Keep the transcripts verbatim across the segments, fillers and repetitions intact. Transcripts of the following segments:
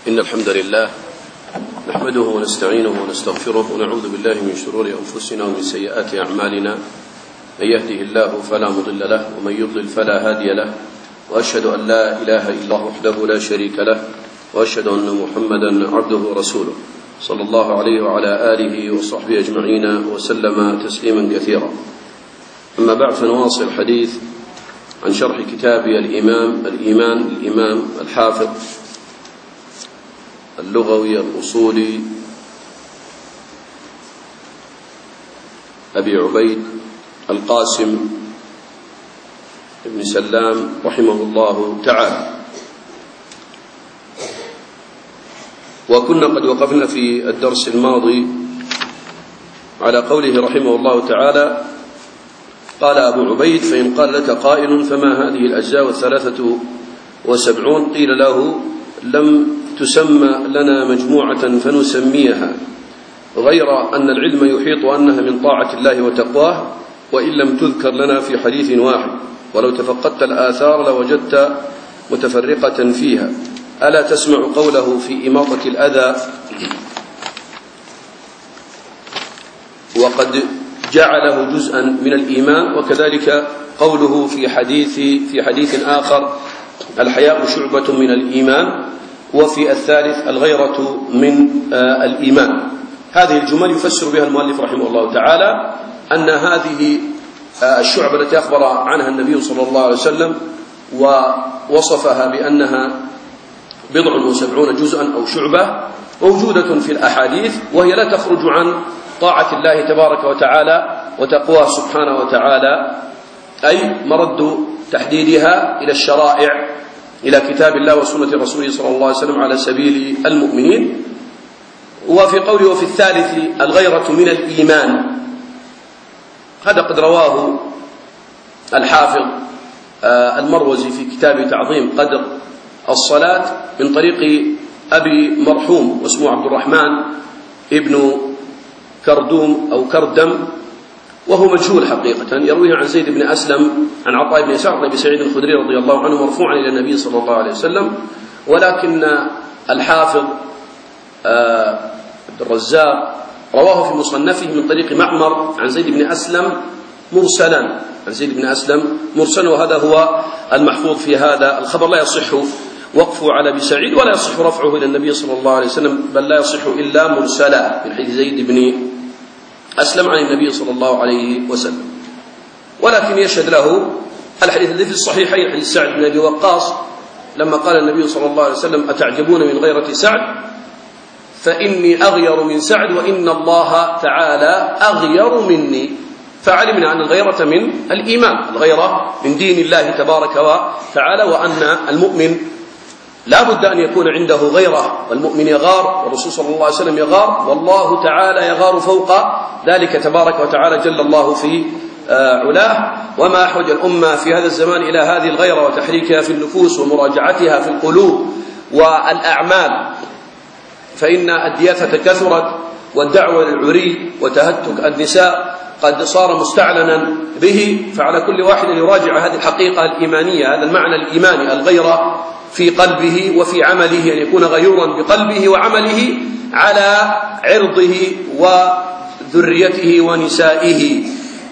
إن الحمد لله نحمده ونستعينه ونستغفره ونعوذ بالله من شرور أنفسنا ومن سيئات أعمالنا. من يهده الله فلا مضل له ومن يضلل فلا هادي له، وأشهد أن لا إله إلا الله وحده لا شريك له، وأشهد أن محمدا عبده ورسوله صلى الله عليه وعلى آله وصحبه أجمعين وسلم تسليما كثيرا. أما بعد، فنواصل الحديث عن شرح كتاب الإمام الإيمان الإمام الحافظ اللغوي الأصولي أبي عبيد القاسم بن سلام رحمه الله تعالى. وكنا قد وقفنا في الدرس الماضي على قوله رحمه الله تعالى: قال أبو عبيد: فإن قال لك قائل فما هذه الأجزاء الثلاثة وسبعون؟ قيل له: لم تسمى لنا مجموعة فنسميها، غير أن العلم يحيط أنها من طاعة الله وتقواه، وإن لم تذكر لنا في حديث واحد، ولو تفقدت الآثار لوجدت متفرقة فيها. ألا تسمع قوله في إماطة الأذى: وقد جعله جزءا من الإيمان، وكذلك قوله في حديث في حديث آخر: الحياء شعبة من الإيمان، وفي الثالث: الغيرة من الإيمان. هذه الجمل يفسر بها المؤلف رحمه الله تعالى أن هذه الشعبة التي أخبر عنها النبي صلى الله عليه وسلم ووصفها بأنها بضع وسبعون جزءا أو شعبة موجودة في الأحاديث، وهي لا تخرج عن طاعة الله تبارك وتعالى وتقواه سبحانه وتعالى، أي مرد تحديدها إلى الشرائع، إلى كتاب الله وسنة رسوله صلى الله عليه وسلم على سبيل المؤمنين. وفي قوله وفي الثالث: الغيرة من الإيمان، هذا قد رواه الحافظ المروزي في كتاب تعظيم قدر الصلاة من طريق أبي مرحوم واسمه عبد الرحمن ابن كردوم أو كردم، وهو مجهول حقيقة، يرويه عن زيد بن أسلم عن عطاء بن يسار عن أبي سعيد الخدري رضي الله عنه مرفوعا إلى النبي صلى الله عليه وسلم. ولكن الحافظ عبد الرزاق رواه في مصنفه من طريق معمر عن زيد بن أسلم مرسلا عن زيد بن أسلم مرسلا، وهذا هو المحفوظ في هذا الخبر. لا يصح وقفه على أبي سعيد ولا يصح رفعه إلى النبي صلى الله عليه وسلم، بل لا يصح إلا مرسلا من حديث زيد بن أسلم عن النبي صلى الله عليه وسلم. ولكن يشهد له الحديث الذي في الصحيحين حديث سعد بن أبي وقاص لما قال النبي صلى الله عليه وسلم: أتعجبون من غيرة سعد فإني أغير من سعد وإن الله تعالى أغير مني. فعلمنا أن الغيرة من الإيمان، الغيرة من دين الله تبارك وتعالى، وأن المؤمن لا بد أن يكون عنده غيرة، والمؤمن يغار، والرسول صلى الله عليه وسلم يغار، والله تعالى يغار فوق ذلك تبارك وتعالى جل الله في علاه. وما أحوج الأمة في هذا الزمان إلى هذه الغيرة وتحريكها في النفوس ومراجعتها في القلوب والأعمال، فإن الدياثة كثرت، والدعوة للعري وتهتك النساء قد صار مستعلنا به، فعلى كل واحد يراجع هذه الحقيقة الإيمانية، هذا المعنى الإيماني، الغيرة في قلبه وفي عمله، أن يكون غيورا بقلبه وعمله على عرضه وذريته ونسائه.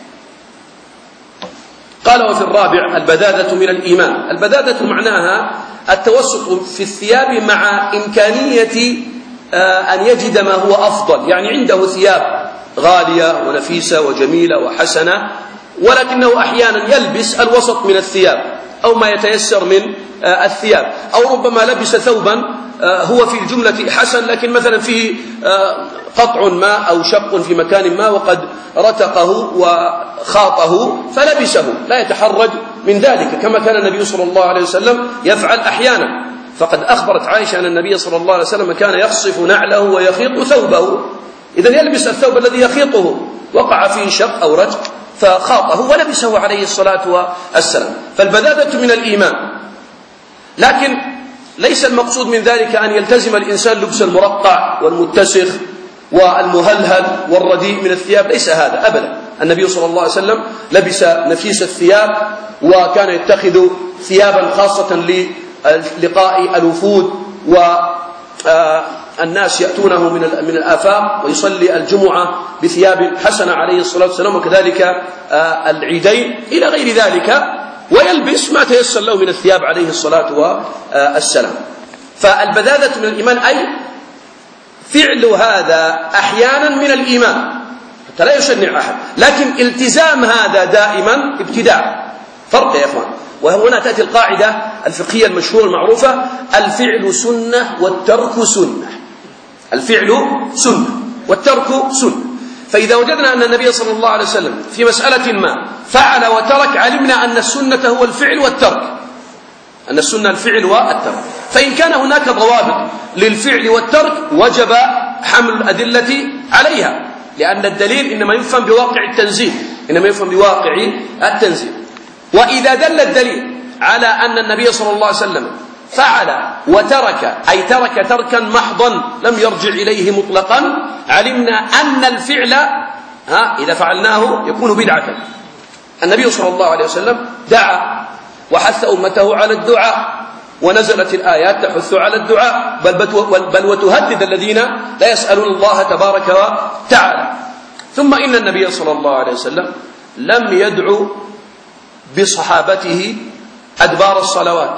قال: وفي الرابع: البذاذة من الإيمان. البذاذة معناها التوسط في الثياب مع إمكانية أن يجد ما هو أفضل، يعني عنده ثياب غالية ونفيسة وجميلة وحسنة، ولكنه أحيانا يلبس الوسط من الثياب أو ما يتيسر من الثياب، أو ربما لبس ثوبا هو في الجملة حسن، لكن مثلا فيه قطع ما أو شق في مكان ما وقد رتقه وخاطه فلبسه، لا يتحرج من ذلك، كما كان النبي صلى الله عليه وسلم يفعل أحيانا. فقد أخبرت عائشة أن النبي صلى الله عليه وسلم كان يخصف نعله ويخيط ثوبه، إذن يلبس الثوب الذي يخيطه، وقع فيه شق أو رتق فخاطه ولبسه عليه الصلاة والسلام. فالبذاذة من الإيمان، لكن ليس المقصود من ذلك أن يلتزم الإنسان لبس المرقع والمتسخ والمهلهل والرديء من الثياب، ليس هذا أبدا. النبي صلى الله عليه وسلم لبس نفيس الثياب، وكان يتخذ ثيابا خاصة للقاء الوفود آه الناس يأتونه من من الآفاق ويصلي الجمعة بثياب حسنة عليه الصلاة والسلام، وكذلك آه العيدين إلى غير ذلك، ويلبس ما تيسر له من الثياب عليه الصلاة والسلام. فالبذاذة من الإيمان أي فعل هذا أحيانا من الإيمان حتى لا يشنع أحد، لكن التزام هذا دائما ابتداع، فرق يا إخوان. وهنا تأتي القاعدة الفقهية المشهورة المعروفة: الفعل سنة والترك سنة. الفعل سنة والترك سنة. فإذا وجدنا أن النبي صلى الله عليه وسلم في مسألة ما فعل وترك، علمنا أن السنة هو الفعل والترك، أن السنة الفعل والترك. فإن كان هناك ضوابط للفعل والترك وجب حمل الأدلة عليها، لأن الدليل إنما يفهم بواقع التنزيل، إنما يفهم بواقع التنزيل. وإذا دل الدليل على أن النبي صلى الله عليه وسلم فعل وترك، أي ترك تركا محضا لم يرجع إليه مطلقا، علمنا أن الفعل ها إذا فعلناه يكون بدعة. النبي صلى الله عليه وسلم دعا وحث أمته على الدعاء، ونزلت الآيات تحث على الدعاء، بل, بل وتهدد الذين لا يسألون الله تبارك وتعالى. ثم إن النبي صلى الله عليه وسلم لم يدعو بصحابته أدبار الصلوات،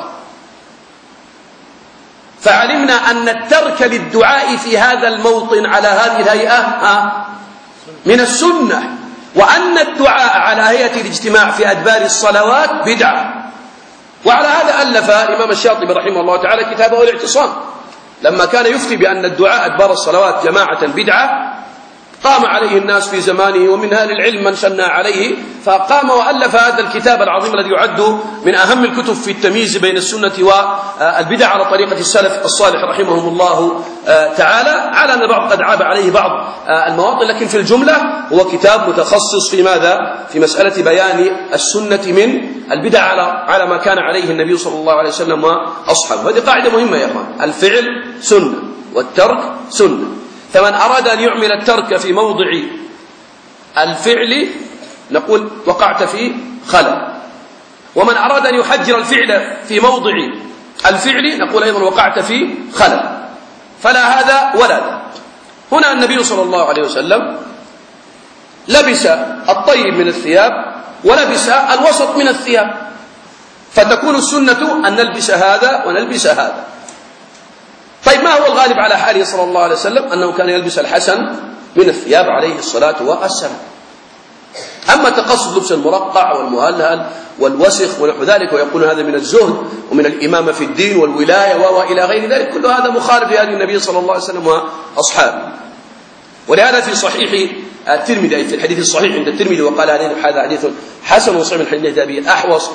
فعلمنا أن الترك للدعاء في هذا الموطن على هذه الهيئة من السنة، وأن الدعاء على هيئة الاجتماع في أدبار الصلوات بدعة. وعلى هذا ألف الإمام الشاطبي رحمه الله تعالى كتابه الاعتصام، لما كان يفتي بأن الدعاء أدبار الصلوات جماعة بدعة، قام عليه الناس في زمانه، ومن أهل العلم من شنع عليه، فقام وألف هذا الكتاب العظيم الذي يعد من أهم الكتب في التمييز بين السنة والبدع على طريقة السلف الصالح رحمهم الله تعالى، على أن بعض قد عاب عليه بعض المواطن، لكن في الجملة هو كتاب متخصص في ماذا؟ في مسألة بيان السنة من البدع على على ما كان عليه النبي صلى الله عليه وسلم وأصحابه. هذه قاعدة مهمة يا أخوان، الفعل سنة والترك سنة. فمن أراد أن يعمل الترك في موضع الفعل نقول وقعت في خلل، ومن أراد أن يحجر الفعل في موضع الفعل نقول أيضا وقعت في خلل. فلا هذا ولا ذا. هنا النبي صلى الله عليه وسلم لبس الطيب من الثياب ولبس الوسط من الثياب، فتكون السنة أن نلبس هذا ونلبس هذا. طيب ما هو الغالب على حاله صلى الله عليه وسلم؟ أنه كان يلبس الحسن من الثياب عليه الصلاة والسلام. أما تقصد لبس المرقع والمهلهل والوسخ ونحو ذلك ويقول هذا من الزهد ومن الإمامة في الدين والولاية وإلى غير ذلك، كل هذا مخالف لهدي النبي صلى الله عليه وسلم وأصحابه. ولهذا في صحيح الترمذي، في الحديث الصحيح عند الترمذي، وقال عليه هذا حديث حسن وصحيح من حديث أبي الأحوص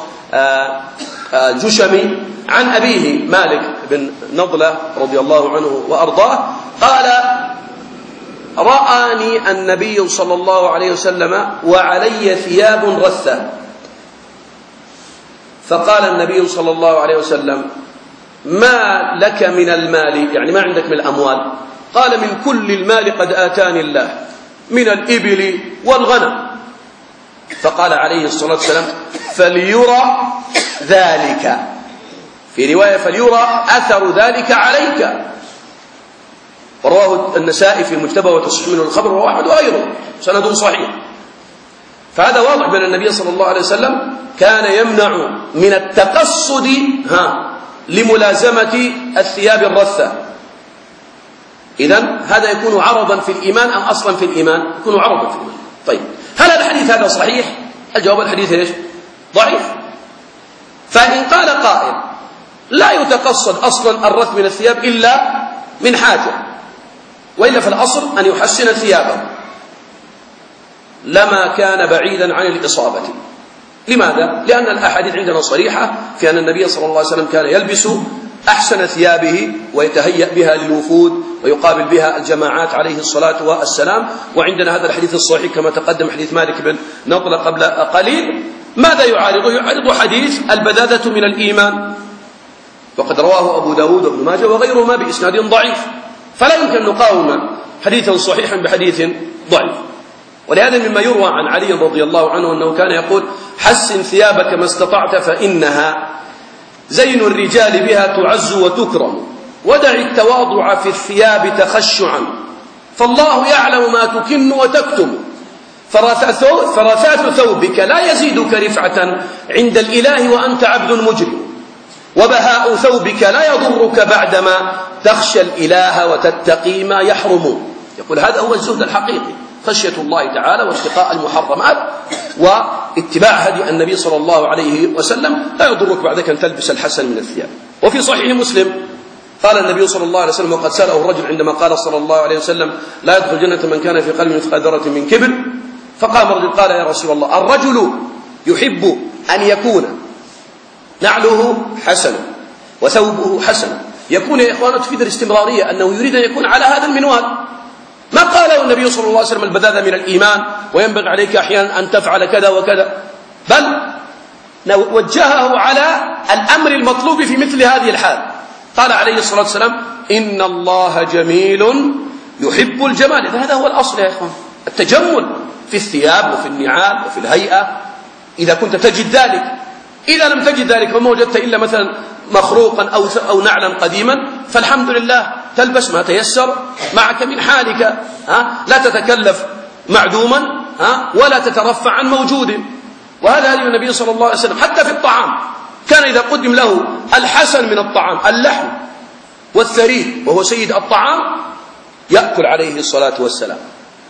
الجشمي عن أبيه مالك بن نضلة رضي الله عنه وأرضاه قال: رآني النبي صلى الله عليه وسلم وعلي ثياب رثة، فقال النبي صلى الله عليه وسلم: ما لك من المال، يعني ما عندك من الأموال؟ قال: من كل المال قد آتاني الله، من الإبل والغنم. فقال عليه الصلاة والسلام: فليرى ذلك، في رواية فليرى أثر ذلك عليك. ورواه النسائي في المجتبى وتصحيح منه الخبر، ورواه أحمد وغيره سند صحيح. فهذا واضح بأن النبي صلى الله عليه وسلم كان يمنع من التقصد ها لملازمة الثياب الرثة. إذن هذا يكون عرضا في الإيمان أم أصلا في الإيمان؟ يكون عرضا في الإيمان. طيب هل الحديث هذا صحيح؟ الجواب: الحديث ايش؟ ضعيف. فإن قال قائل لا يتقصد أصلا الرث من الثياب إلا من حاجة، وإلا فالأصل أن يحسن ثيابه، لما كان بعيدا عن الإصابة. لماذا؟ لأن الأحاديث عندنا صريحة في أن النبي صلى الله عليه وسلم كان يلبس أحسن ثيابه ويتهيأ بها للوفود ويقابل بها الجماعات عليه الصلاة والسلام. وعندنا هذا الحديث الصحيح كما تقدم حديث مالك بن نضلة قبل قليل. ماذا يعارضه؟ يعارض حديث البذاذة من الإيمان، وقد رواه أبو داود وابن ماجه وغيرهما بإسناد ضعيف، فلا يمكن نقاوم حديثا صحيحا بحديث ضعيف. ولهذا مما يروى عن علي رضي الله عنه أنه كان يقول: حسن ثيابك ما استطعت فإنها زين الرجال بها تعز وتكرم، ودع التواضع في الثياب تخشعا، فالله يعلم ما تكن وتكتم، فرثاث ثوبك لا يزيدك رفعة عند الإله وأنت عبد مجرم، وبهاء ثوبك لا يضرك بعدما تخشى الإله وتتقي ما يحرم. يقول هذا هو الزهد الحقيقي، خشية الله تعالى واتقاء المحرمات واتباع هدي النبي صلى الله عليه وسلم، لا يضرك بعدك أن تلبس الحسن من الثياب. وفي صحيح مسلم قال النبي صلى الله عليه وسلم، وقد سأله الرجل عندما قال صلى الله عليه وسلم لا يدخل الجنة من كان في قلبه مثقال ذرة من كبر، فقام الرجل قال يا رسول الله الرجل يحب أن يكون نعله حسن وثوبه حسن، يكون يا إخوانا تفيد الاستمرارية، أنه يريد أن يكون على هذا المنوال. ما قاله النبي صلى الله عليه وسلم البذاذة من الإيمان وينبغي عليك أحيانا أن تفعل كذا وكذا، بل وجهه على الأمر المطلوب في مثل هذه الحال. قال عليه الصلاة والسلام إن الله جميل يحب الجمال. إذا هذا هو الأصل يا إخوان، التجمل في الثياب وفي النعال وفي الهيئة إذا كنت تجد ذلك. إذا لم تجد ذلك وما وجدت إلا مثلا مخروقا أو أو نعلا قديما فالحمد لله، تلبس ما تيسر معك من حالك، ها لا تتكلف معدوما، ها ولا تترفع عن موجود. وهذا هدي النبي صلى الله عليه وسلم. حتى في الطعام كان إذا قدم له الحسن من الطعام اللحم والثريد وهو سيد الطعام يأكل عليه الصلاة والسلام.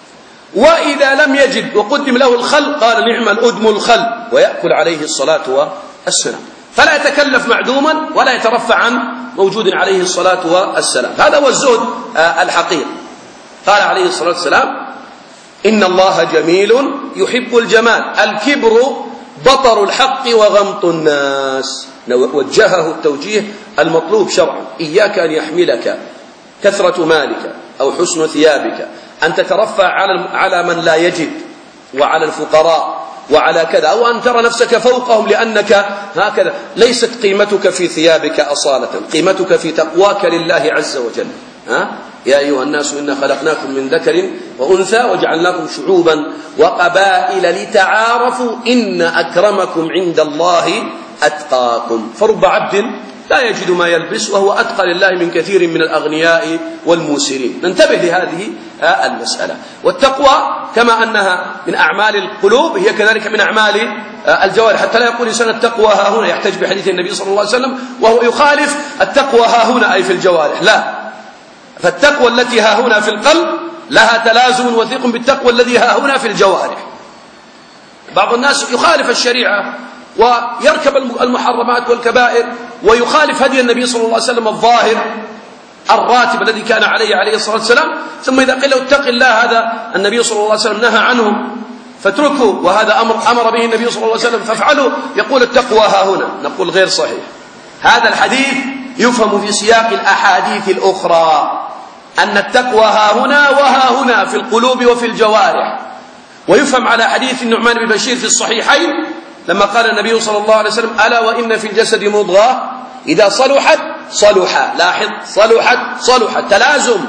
وإذا لم يجد وقدم له الخل قال نعم الأدم الخل ويأكل عليه الصلاة والسلام. فلا يتكلف معدوما ولا يترفع عن موجود عليه الصلاة والسلام. هذا هو الزهد الحقيقي. قال عليه الصلاة والسلام إن الله جميل يحب الجمال، الكبر بطر الحق وغمط الناس. وجهه التوجيه المطلوب شرعا، إياك أن يحملك كثرة مالك أو حسن ثيابك أن تترفع على من لا يجد وعلى الفقراء وعلى كذا، أو أن ترى نفسك فوقهم لأنك هكذا. ليست قيمتك في ثيابك أصالة، قيمتك في تقواك لله عز وجل. ها؟ يا أيها الناس إنا خلقناكم من ذكر وأنثى وجعلناكم شعوبا وقبائل لتعارفوا إن أكرمكم عند الله أتقاكم. فرب عبد لا يجد ما يلبس وهو أتقى لله من كثير من الأغنياء والموسرين. ننتبه لهذه المسألة. والتقوى كما أنها من أعمال القلوب هي كذلك من أعمال الجوارح، حتى لا يقول إنسان التقوى ها هنا، يحتج بحديث النبي صلى الله عليه وسلم وهو يخالف التقوى ها هنا أي في الجوارح. لا، فالتقوى التي ها هنا في القلب لها تلازم وثيق بالتقوى الذي ها هنا في الجوارح. بعض الناس يخالف الشريعة ويركب المحرمات والكبائر ويخالف هدي النبي صلى الله عليه وسلم الظاهر الراتب الذي كان عليه عليه الصلاة والسلام، ثم إذا قيل له اتق الله هذا النبي صلى الله عليه وسلم نهى عنه فاتركه، وهذا أمر أمر به النبي صلى الله عليه وسلم فافعله، يقول التقوى ها هنا. نقول غير صحيح. هذا الحديث يفهم في سياق الأحاديث الأخرى أن التقوى ها هنا وها هنا في القلوب وفي الجوارح. ويفهم على حديث النعمان بن بشير في الصحيحين لما قال النبي صلى الله عليه وسلم ألا وإن في الجسد مضغة إذا صلحت صلح، لاحظ صلحت صلحت، تلازم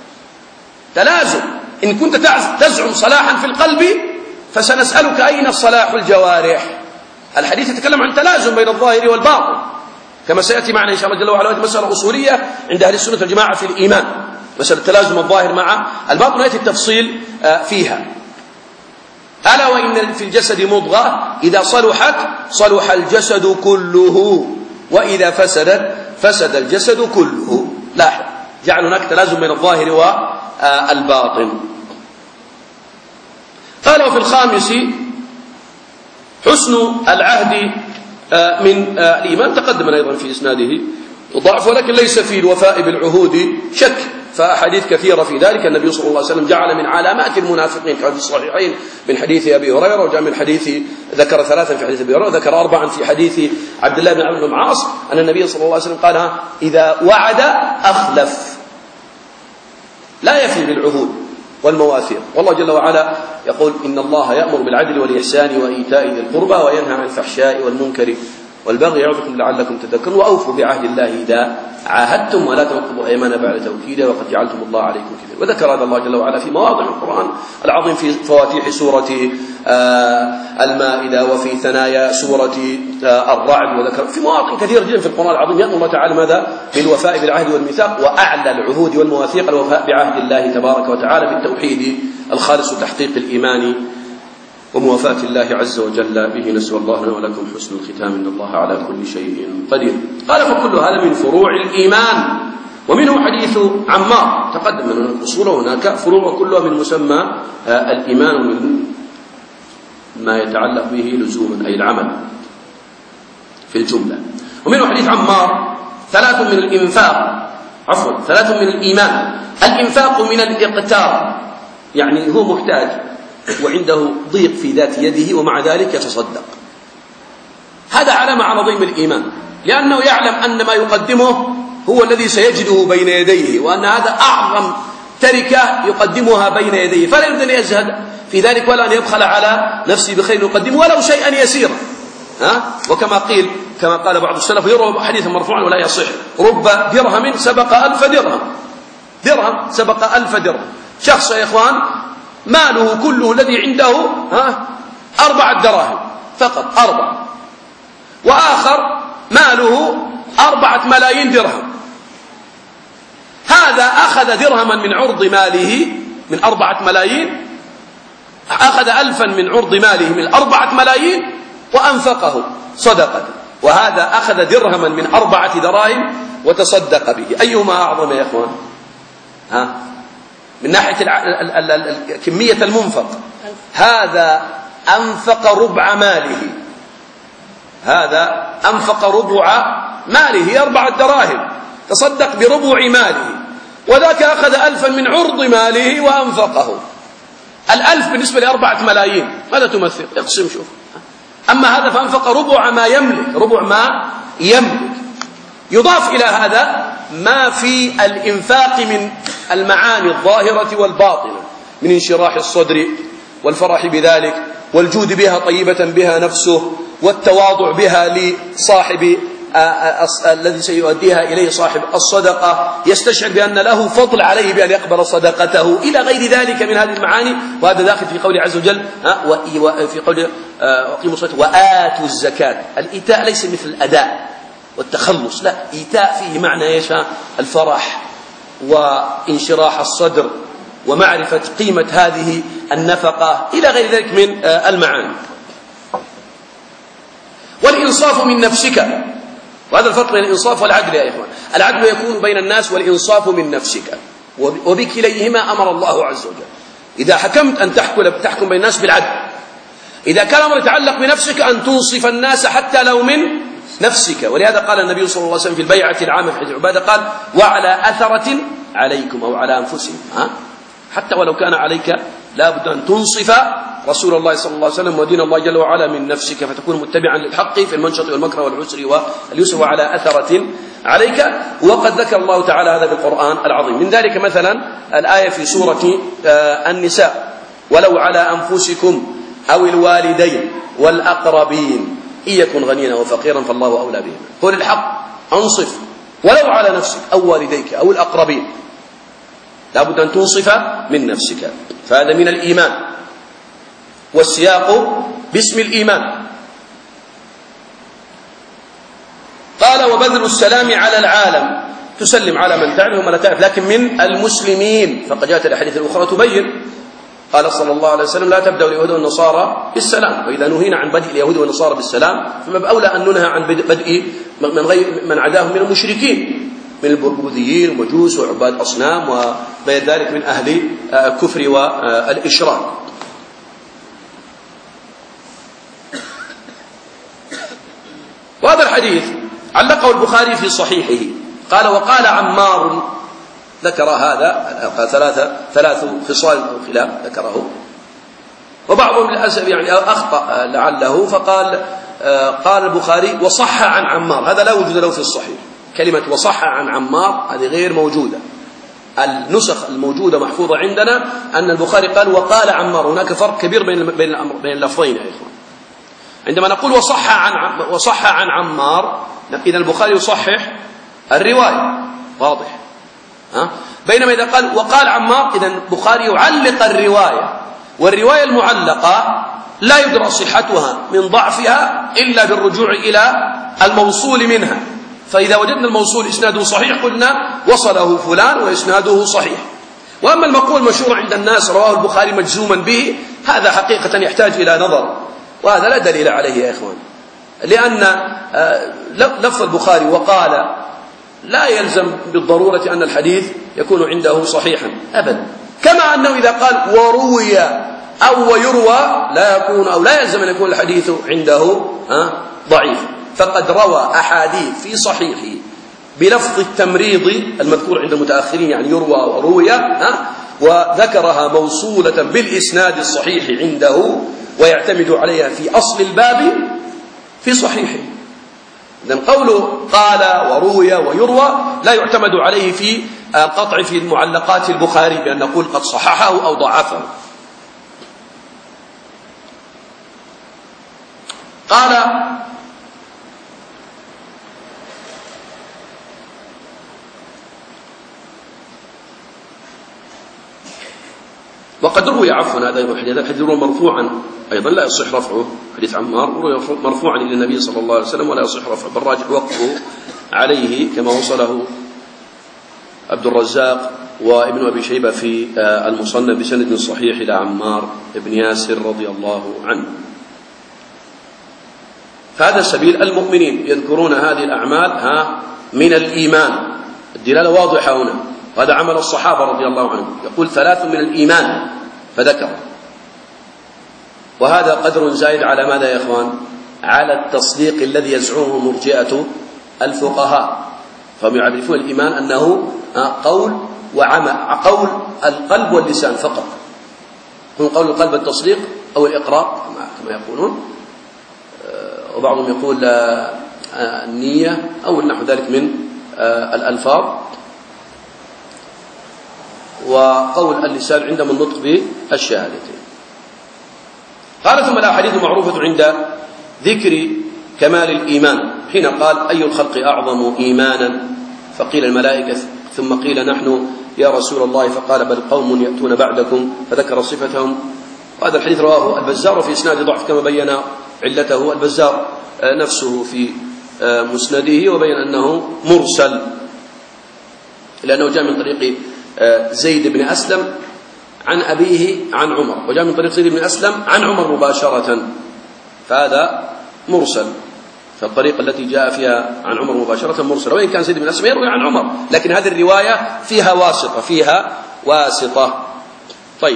تلازم. إن كنت تزعم صلاحا في القلب فسنسألك أين صلاح الجوارح. الحديث يتكلم عن تلازم بين الظاهر والباطن كما سيأتي معنا إن شاء الله جل وعلا. هذه مسألة أصولية عند أهل السنة والجماعة في الإيمان، مسألة تلازم الظاهر مع الباطن، يأتي التفصيل فيها. ألا وإن في الجسد مضغة إذا صلحت صلح الجسد كله وإذا فسدت فسد الجسد كله. لاحظ، جعل هناك تلازم بين الظاهر والباطن. قال وفي الخامس حسن العهد من الإيمان. تقدم أيضا في إسناده ضعف، ولكن ليس في الوفاء بالعهود شك، فأحاديث كثيرة في ذلك. النبي صلى الله عليه وسلم جعل من علامات المنافقين في الصحيحين من حديث أبي هريرة، وجاء من حديث ذكر ثلاثا في حديث أبي هريرة، ذكر أربعا في حديث عبد الله بن عمرو بن العاص أن النبي صلى الله عليه وسلم قال إذا وعد أخلف، لا يفي بالعهود والمواثيق. والله جل وعلا يقول إن الله يأمر بالعدل والإحسان وإيتاء ذي القربى وينهى عن الفحشاء والمنكر والبغي يعظكم لعلكم تذكرون وأوفوا بعهد الله إذا عاهدتم ولا تنقضوا أيمان بعد توكيدا وقد جعلتم الله عليكم كثيرا. وذكر هذا الله جل وعلا في مواضع القرآن العظيم في فواتيح سورة المائدة وفي ثنايا سورة الرعد، وذكر في مواطن كثيرة جدا في القرآن العظيم يأمر الله تعالى ماذا؟ بالوفاء بالعهد والميثاق، وأعلى العهود والمواثيق الوفاء بعهد الله تبارك وتعالى بالتوحيد الخالص وتحقيق الإيمان وموافاة الله عز وجل به. نسأل الله لنا ولكم حسن الختام، إن الله على كل شيء قدير. قال فكل هذا من فروع الإيمان، ومنه حديث عمار تقدم من هناك أصول وهناك فروع كلها من مسمى الإيمان ومن ما يتعلق به لزوما أي العمل في الجملة. ومنه حديث عمار ثلاث من الإنفاق عفوا ثلاث من الإيمان: الإنفاق من الإقتار، يعني هو محتاج وعنده ضيق في ذات يده ومع ذلك يتصدق، هذا علامة على عظيم الإيمان، لأنه يعلم أن ما يقدمه هو الذي سيجده بين يديه، وأن هذا أعظم تركة يقدمها بين يديه، فلا يريد أن يزهد في ذلك ولا أن يبخل على نفسه بخير يقدمه ولو شيئا يسيرا. ها؟ وكما قيل كما قال بعض السلف يروى حديثا مرفوعا ولا يصح: رب درهم سبق ألف درهم، درهم سبق ألف درهم. شخص يا إخوان ماله كله الذي عنده ها أربعة دراهم فقط، أربع، وآخر ماله أربعة ملايين درهم، هذا أخذ درهما من عرض ماله من أربعة ملايين، أخذ ألفا من عرض ماله من أربعة ملايين وأنفقه صدقة، وهذا أخذ درهما من أربعة دراهم وتصدق به. أيهما أعظم يا إخوان؟ ها؟ من ناحية كمية المنفق، هذا أنفق ربع ماله، هذا أنفق ربع ماله أربعة دراهم تصدق بربع ماله، وذاك أخذ ألفا من عرض ماله وأنفقه. الألف بالنسبة لأربعة ملايين ماذا تمثل؟ اقسم شوف. أما هذا فأنفق ربع ما يملك، ربع ما يملك. يضاف إلى هذا ما في الإنفاق من المعاني الظاهرة والباطنة من انشراح الصدر والفرح بذلك والجود بها طيبة بها نفسه والتواضع بها لصاحب الذي سيؤديها إليه صاحب الصدقة، يستشعر بأن له فضل عليه بأن يقبل صدقته إلى غير ذلك من هذه المعاني. وهذا داخل في قوله عز وجل وفي قوله وأقيموا الصلاة وآتوا الزكاة. الإيتاء ليس مثل الأداء والتخلص، لا، إيتاء فيه معنى يشاء الفرح وانشراح الصدر ومعرفة قيمة هذه النفقة إلى غير ذلك من المعاني. والإنصاف من نفسك، وهذا الفرق بين الإنصاف والعدل يا إخوان. العدل يكون بين الناس والإنصاف من نفسك، وبكليهما أمر الله عز وجل. إذا حكمت أن تحكم تحكم بين الناس بالعدل، إذا كان الأمر يتعلق بنفسك أن تنصف الناس حتى لو من نفسك. ولهذا قال النبي صلى الله عليه وسلم في البيعة العامة في حديث عبادة قال وعلى أثرة عليكم أو على أنفسهم، ها؟ حتى ولو كان عليك لا بد أن تنصف رسول الله صلى الله عليه وسلم ودين الله جل وعلا من نفسك، فتكون متبعا للحق في المنشط والمكره والعسر واليسر وعلى أثرة عليك. وقد ذكر الله تعالى هذا في القرآن العظيم. من ذلك مثلا الآية في سورة النساء ولو على أنفسكم أو الوالدين والأقربين إن يكن غنيا وفقيرا فالله أولى بهما. قل الحق، أنصف ولو على نفسك أو والديك أو الأقربين، لا بد أن تنصف من نفسك. فهذا من الإيمان، والسياق باسم الإيمان. قال وبذل السلام على العالم، تسلم على من تعرف ومن لا تعرف، لكن من المسلمين، فقد جاءت الأحاديث الأخرى تبين. قال صلى الله عليه وسلم لا تبدأ اليهود والنصارى بالسلام، وإذا نهينا عن بدء اليهود والنصارى بالسلام فما بأولى أن ننهى عن بدء من غير من عداهم من المشركين من البربوذيين ومجوس وعباد أصنام وغير ذلك من أهل الكفر والإشراك. وهذا الحديث علقه البخاري في صحيحه، قال وقال عمار، ذكر هذا ثلاثة ثلاث خصال أو خلاف ذكره، وبعضهم للأسف يعني أخطأ لعله فقال قال البخاري وصح عن عمار، هذا لا وجود له في الصحيح. كلمة وصح عن عمار هذه غير موجودة. النسخ الموجودة محفوظة عندنا أن البخاري قال وقال عمار. هناك فرق كبير بين بين الأمر بين اللفظين يا إخوان. عندما نقول وصح عن وصح عن عمار إذا البخاري يصحح الرواية، واضح ها؟ بينما إذا قال وقال عمار إذا البخاري يعلق الرواية والرواية المعلقة لا يدرى صحتها من ضعفها إلا بالرجوع إلى الموصول منها، فإذا وجدنا الموصول إسناده صحيح قلنا وصله فلان وإسناده صحيح. وأما المقول المشهور عند الناس رواه البخاري مجزوما به، هذا حقيقة يحتاج إلى نظر، وهذا لا دليل عليه يا إخوان، لأن لفظ البخاري وقال لا يلزم بالضرورة أن الحديث يكون عنده صحيحا أبدا، كما أنه إذا قال وروي أو ويروى لا يكون أو لا يلزم أن يكون الحديث عنده ضعيف. فقد روى أحاديث في صحيحه بلفظ التمريض المذكور عند المتأخرين، يعني يروى وروي، وذكرها موصولة بالإسناد الصحيح عنده ويعتمد عليها في أصل الباب في صحيحه. إذن قوله قال وروي ويروى لا يعتمد عليه في القطع في المعلقات البخاري بأن نقول قد صححه أو ضعفه. قال وقد روي عفوا هذا الحديث الحديث روى مرفوعا أيضا لا يصح رفعه، حديث عمار روي مرفوعا إلى النبي صلى الله عليه وسلم ولا يصح رفعه، بل راجح وقفه عليه كما وصله عبد الرزاق وابن أبي شيبة في المصنف بسند صحيح إلى عمار بن ياسر رضي الله عنه. فهذا سبيل المؤمنين يذكرون هذه الأعمال ها من الإيمان، الدلالة واضحة هنا، وهذا عمل الصحابة رضي الله عنهم، يقول ثلاث من الإيمان فذكر، وهذا قدر زائد على ماذا يا إخوان؟ على التصديق الذي يزعمه مرجئة الفقهاء، فهم يعرفون الإيمان أنه قول وعمل، قول القلب واللسان فقط، هم قول القلب التصديق أو الإقرار كما يقولون، وبعضهم يقول النية أو نحو ذلك من الألفاظ، وقول اللسان عندما النطق بالشهادتين. قال ثم الأحاديث معروفة عند ذكر كمال الإيمان، حين قال أي الخلق أعظم إيمانا، فقيل الملائكة، ثم قيل نحن يا رسول الله، فقال بل قوم يأتون بعدكم، فذكر صفتهم. وهذا الحديث رواه البزار في إسناد ضعف كما بين علته البزار نفسه في مسنده، وبين أنه مرسل لأنه جاء من طريق زيد بن أسلم عن أبيه عن عمر، وجاء من طريق زيد بن أسلم عن عمر مباشرة، فهذا مرسل، فالطريقة التي جاء فيها عن عمر مباشرة مرسل، وإن كان زيد بن أسلم يروي عن عمر، لكن هذه الرواية فيها واسطة فيها واسطة. طيب،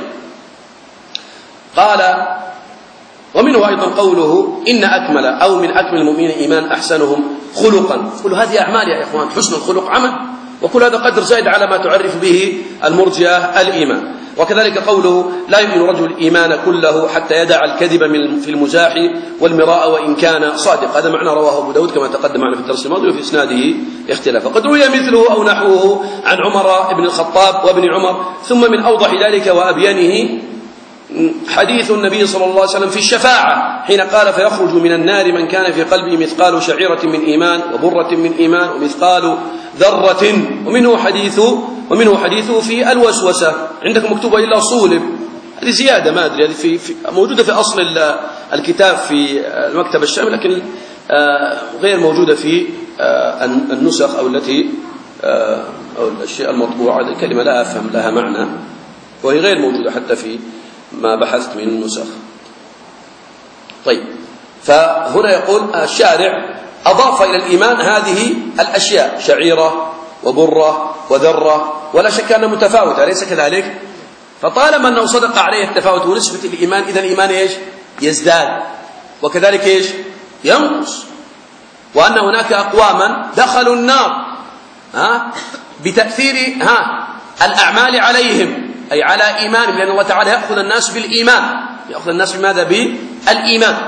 قال ومنه أيضا قوله إن أكمل أو من أكمل المؤمنين إيمان أحسنهم خلقا. كل هذه أعمال يا إخوان، حسن الخلق عمل، وكل هذا قدر زائد على ما تعرف به المرجئة الإيمان. وكذلك قوله لا يؤمن رجل الإيمان كله حتى يدع الكذب في المزاح والمراء وإن كان صادق، هذا معنى رواه أبو داود كما تقدم معنا في الدرس الماضي، وفي إسناده اختلاف. وقد روي مثله أو نحوه عن عمر بن الخطاب وابن عمر. ثم من أوضح ذلك وأبينه حديث النبي صلى الله عليه وسلم في الشفاعة حين قال فيخرج من النار من كان في قلبه مثقال شعيرة من إيمان وبرة من إيمان ومثقال ذرة. ومنه حديث ومنه حديثه في الوسوسة، عندكم مكتوبة إلا صولب، هذه زيادة ما أدري، هذه في, في موجودة في أصل الكتاب في المكتبة الشامل، لكن غير موجودة في النسخ أو التي أو الأشياء المطبوعة. هذه الكلمة لا أفهم لها معنى، وهي غير موجودة حتى في ما بحثت من النسخ. طيب، فهنا يقول الشارع أضاف إلى الإيمان هذه الأشياء، شعيرة وبرة وذرة، ولا شك أنها متفاوتة، أليس كذلك؟ فطالما أنه صدق عليه التفاوت ونسبة الإيمان، إذا الإيمان إيش؟ يزداد، وكذلك إيش؟ ينقص. وأن هناك أقواما دخلوا النار ها بتأثير ها الأعمال عليهم، أي على إيمانهم، لأن الله تعالى يأخذ الناس بالإيمان، يأخذ الناس بماذا؟ بالإيمان.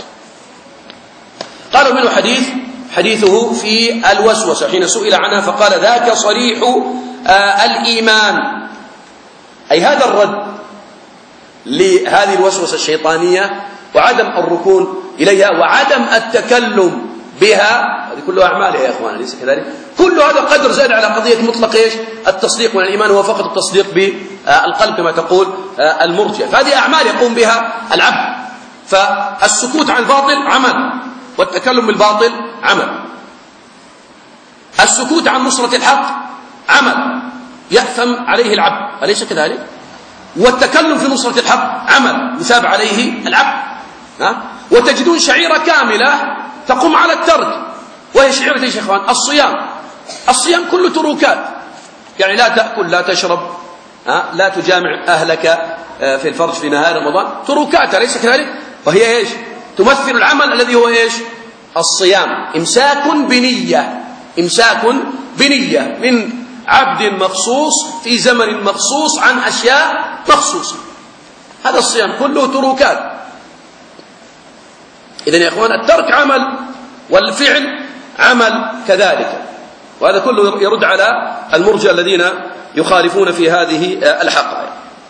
قالوا منه حديث حديثه في الوسوسة حين سئل عنها فقال ذاك صريح آه الإيمان، أي هذا الرد لهذه الوسوسة الشيطانية وعدم الركون إليها وعدم التكلم بها، هذه كلها أعمال يا إخوان، ليس كذلك؟ كل هذا قدر زائد على قضية مطلق إيش؟ التصديق، من الإيمان هو فقط التصديق بالقلب كما تقول المرجئة. فهذه أعمال يقوم بها العبد. فالسكوت عن الباطل عمل، والتكلم بالباطل عمل. السكوت عن نصرة الحق عمل يأثم عليه العبد، أليس كذلك؟ والتكلم في نصرة الحق عمل يثاب عليه العبد. ها؟ وتجدون شعيرة كاملة تقوم على الترك، وهي شعيرة يا إخوان الصيام. الصيام كله تروكات، يعني لا تأكل، لا تشرب، ها؟ لا تجامع أهلك في الفرج في نهار رمضان، تروكات أليس كذلك؟ وهي إيش؟ تمثل العمل الذي هو إيش؟ الصيام. إمساك بنية، إمساك بنية من عبد مخصوص في زمن مخصوص عن أشياء مخصوصة. هذا الصيام كله تروكات. إذن يا إخوان الترك عمل والفعل عمل كذلك، وهذا كله يرد على المرجئة الذين يخالفون في هذه الحقائق.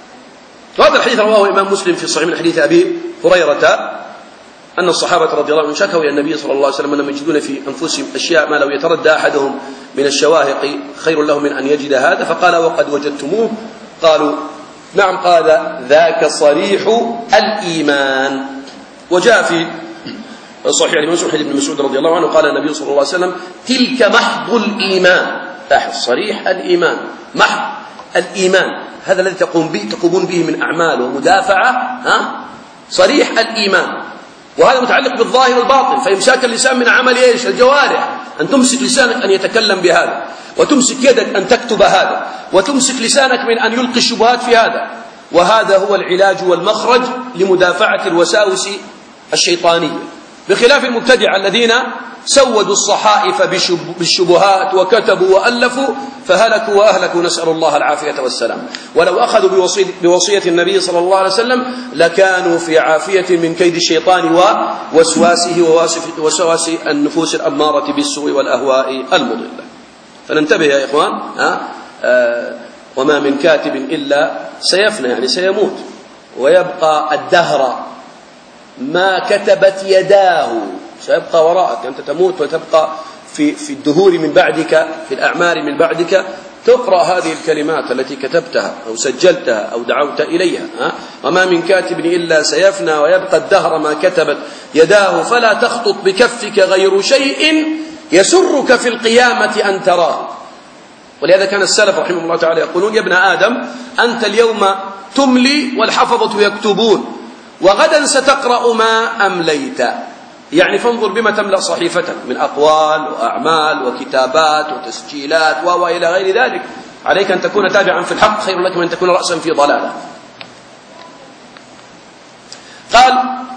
وهذا الحديث رواه الإمام مسلم في صحيح من حديث أبي هريرة أن الصحابة رضي الله عنهم شكوا إلى النبي صلى الله عليه وسلم أنهم يجدون في أنفسهم أشياء ما لو يتردى أحدهم من الشواهق خير لهم من أن يجد هذا، فقال وقد وجدتموه؟ قالوا نعم. قال ذاك صريح الإيمان. وجاء في صحيح الإمام حديث ابن مسعود رضي الله عنه قال النبي صلى الله عليه وسلم تلك محض الإيمان. لاحظ صريح الإيمان، محض الإيمان، هذا الذي تقوم به تقومون به من أعمال ومدافعة، ها؟ صريح الإيمان. وهذا متعلق بالظاهر والباطن. فإمساك اللسان من عمل إيش؟ الجوارح، أن تمسك لسانك أن يتكلم بهذا، وتمسك يدك أن تكتب هذا، وتمسك لسانك من أن يلقي الشبهات في هذا. وهذا هو العلاج والمخرج لمدافعة الوساوس الشيطانية، بخلاف المبتدعة الذين سودوا الصحائف بالشبهات وكتبوا وألفوا فهلكوا وأهلكوا، نسأل الله العافية والسلام. ولو أخذوا بوصية, بوصية النبي صلى الله عليه وسلم لكانوا في عافية من كيد الشيطان ووسواسه ووسواس النفوس الأمارة بالسوء والأهواء المضلة. فننتبه يا إخوان. ها؟ آه وما من كاتب إلا سيفنى، يعني سيموت، ويبقى الدهر ما كتبت يداه، سيبقى وراءك، أنت تموت وتبقى في في الدهور من بعدك، في الأعمار من بعدك، تقرأ هذه الكلمات التي كتبتها أو سجلتها أو دعوت إليها. ها؟ وما من كاتب إلا سيفنى ويبقى الدهر ما كتبت يداه، فلا تخطط بكفك غير شيء يسرك في القيامة أن تراه. ولهذا كان السلف رحمه الله تعالى يقولون يا ابن آدم أنت اليوم تملي والحفظة يكتبون، وغدا ستقرأ ما أمليت. يعني فانظر بما تملأ صحيفتك من أقوال وأعمال وكتابات وتسجيلات وإلى غير ذلك. عليك أن تكون تابعا في الحق، خير لك من أن تكون رأسا في ضلالة. قال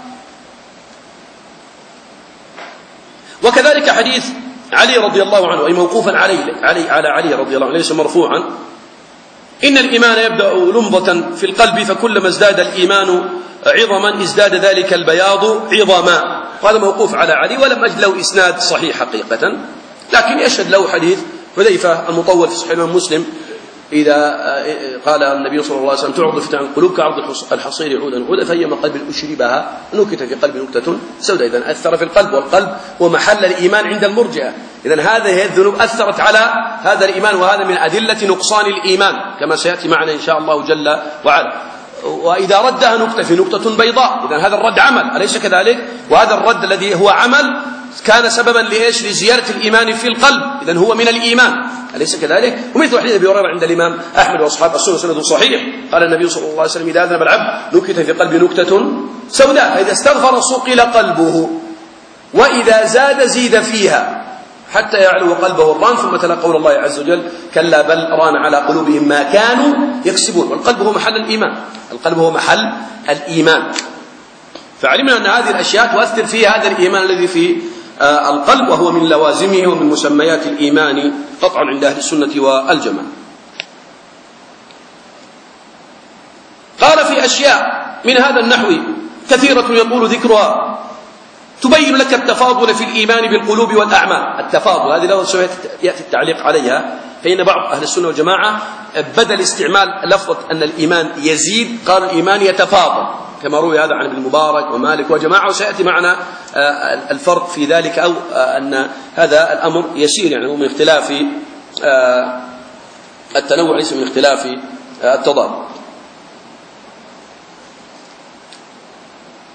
وكذلك حديث علي رضي الله عنه، أي موقوفا علي علي على علي رضي الله عنه ليس مرفوعا، إن الإيمان يبدأ لمضة في القلب فكلما ازداد الإيمان عظما ازداد ذلك البياض عظما. وهذا موقوف على علي، ولم أجد له إسناد صحيح حقيقة، لكن يشهد له حديث حذيفة المطول في صحيح مسلم إذا قال النبي صلى الله عليه وسلم تعرض فتن القلوب كعرض الحصير عودا عودا، فأيما قلب أشربها نكت في قلب نكتة سوداء. إذن أثر في القلب، والقلب هو محل الإيمان عند المرجئة. إذن هذه الذنوب أثرت على هذا الإيمان، وهذا من أدلة نقصان الإيمان كما سيأتي معنا إن شاء الله جل وعلا. وإذا ردها نكتة في نكتة بيضاء، إذن هذا الرد عمل، أليس كذلك؟ وهذا الرد الذي هو عمل كان سببا لإيش؟ لزيادة الإيمان في القلب، إذن هو من الإيمان، أليس كذلك؟ ومثل حديث أبي هريرة عند الإمام أحمد وأصحاب السنة سند صحيح، قال النبي صلى الله عليه وسلم إذا أذنب العبد نكت في قلبه نكتة سوداء، فإذا استغفر صقل قلبه، وإذا زاد زيد فيها حتى يعلو قلبه الران. ثم تلا قول الله عز وجل كلا بل ران على قلوبهم ما كانوا يكسبون. والقلب هو محل الإيمان، القلب هو محل الإيمان. فعلمنا أن هذه الأشياء تؤثر في هذا الإيمان الذي في القلب، وهو من لوازمه ومن مسميات الإيمان قطعا عند أهل السنة والجماعة. قال في أشياء من هذا النحو كثيرة يقول ذكرها تبين لك التفاضل في الإيمان بالقلوب والأعمال. التفاضل هذه لو يأتي التعليق عليها، فإن بعض أهل السنة والجماعة بدل استعمال لفظة أن الإيمان يزيد قال الإيمان يتفاضل، كما روي هذا عن ابن المبارك ومالك وجماعة، وسيأتي معنا الفرق في ذلك، أو أن هذا الأمر يسير، يعني هو من اختلاف التنوع ليس من اختلاف التضاد.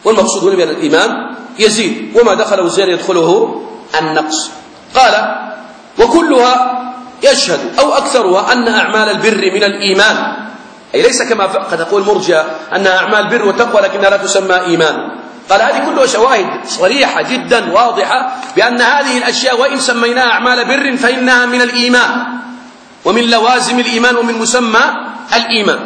والمقصود هنا بأن الإيمان يزيد، وما دخله الزيادة يدخله النقص. قال: وكلها يشهد أو أكثرها أن أعمال البر من الإيمان، أي ليس كما قد تقول مرجئة أنها أعمال بر وتقوى لكنها لا تسمى إيمان. قال: هذه كلها شواهد صريحة جدا واضحة بأن هذه الأشياء وإن سميناها أعمال بر فإنها من الإيمان ومن لوازم الإيمان ومن مسمى الإيمان.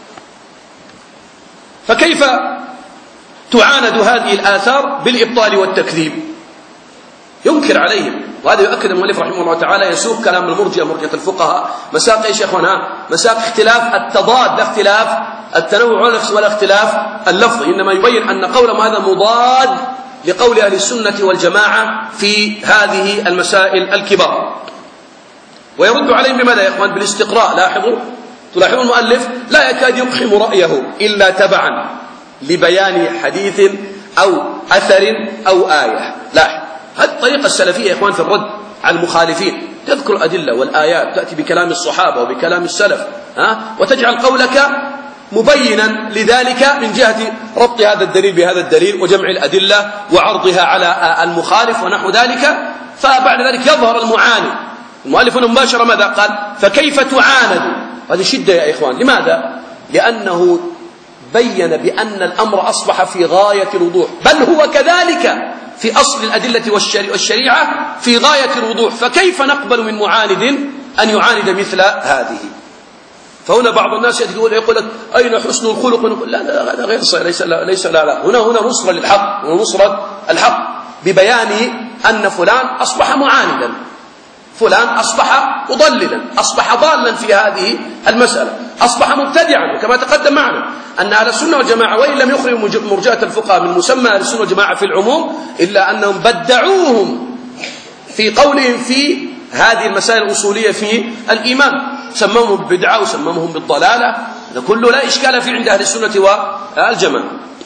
فكيف تعاند هذه الآثار بالإبطال والتكذيب؟ ينكر عليهم، وهذا يؤكد المؤلف رحمه الله تعالى يسوق كلام المرجئة مرجئة الفقهاء مساق ايش يا اخوانا؟ مساق اختلاف التضاد، لا اختلاف التنوع ولا اختلاف اللفظ، انما يبين ان قولهم هذا مضاد لقول اهل السنة والجماعة في هذه المسائل الكبار. ويرد عليهم بماذا يا اخوان؟ بالاستقراء. لاحظوا تلاحظون المؤلف لا يكاد يقحم رأيه إلا تبعا لبيان حديث أو أثر أو آية. لاحظ هذه الطريقة السلفية يا إخوان في الرد على المخالفين، تذكر الأدلة والآيات، تأتي بكلام الصحابة وبكلام السلف، ها؟ وتجعل قولك مبينا لذلك من جهة ربط هذا الدليل بهذا الدليل وجمع الأدلة وعرضها على المخالف ونحو ذلك. فبعد ذلك يظهر المعاند. المؤلف مباشرة ماذا قال؟ فكيف تعاند؟ هذه شدة يا إخوان. لماذا؟ لأنه بين بأن الأمر أصبح في غاية الوضوح، بل هو كذلك في أصل الأدلة والشريعة في غاية الوضوح. فكيف نقبل من معاند أن يعاند مثل هذه؟ فهنا بعض الناس يقول يقول لك أين حسن الخلق؟ لا لا هذا غير صحيح، ليس لا ليس لا لا هنا هنا نصرة للحق ونصرة الحق ببيان أن فلان أصبح معاندا، فلان أصبح مضللا، أصبح ضالا في هذه المسألة، أصبح مبتدعا. وكما تقدم معنا أن أهل السنة والجماعة وإن لم يخرجوا مرجئة الفقهاء من مسمى أهل السنة والجماعة في العموم إلا أنهم بدعوهم في قولهم في هذه المسائل الأصولية في الإيمان، سموهم بالبدعة وسموهم بالضلالة. هذا كله لا إشكال فيه عند أهل السنة والجماعة.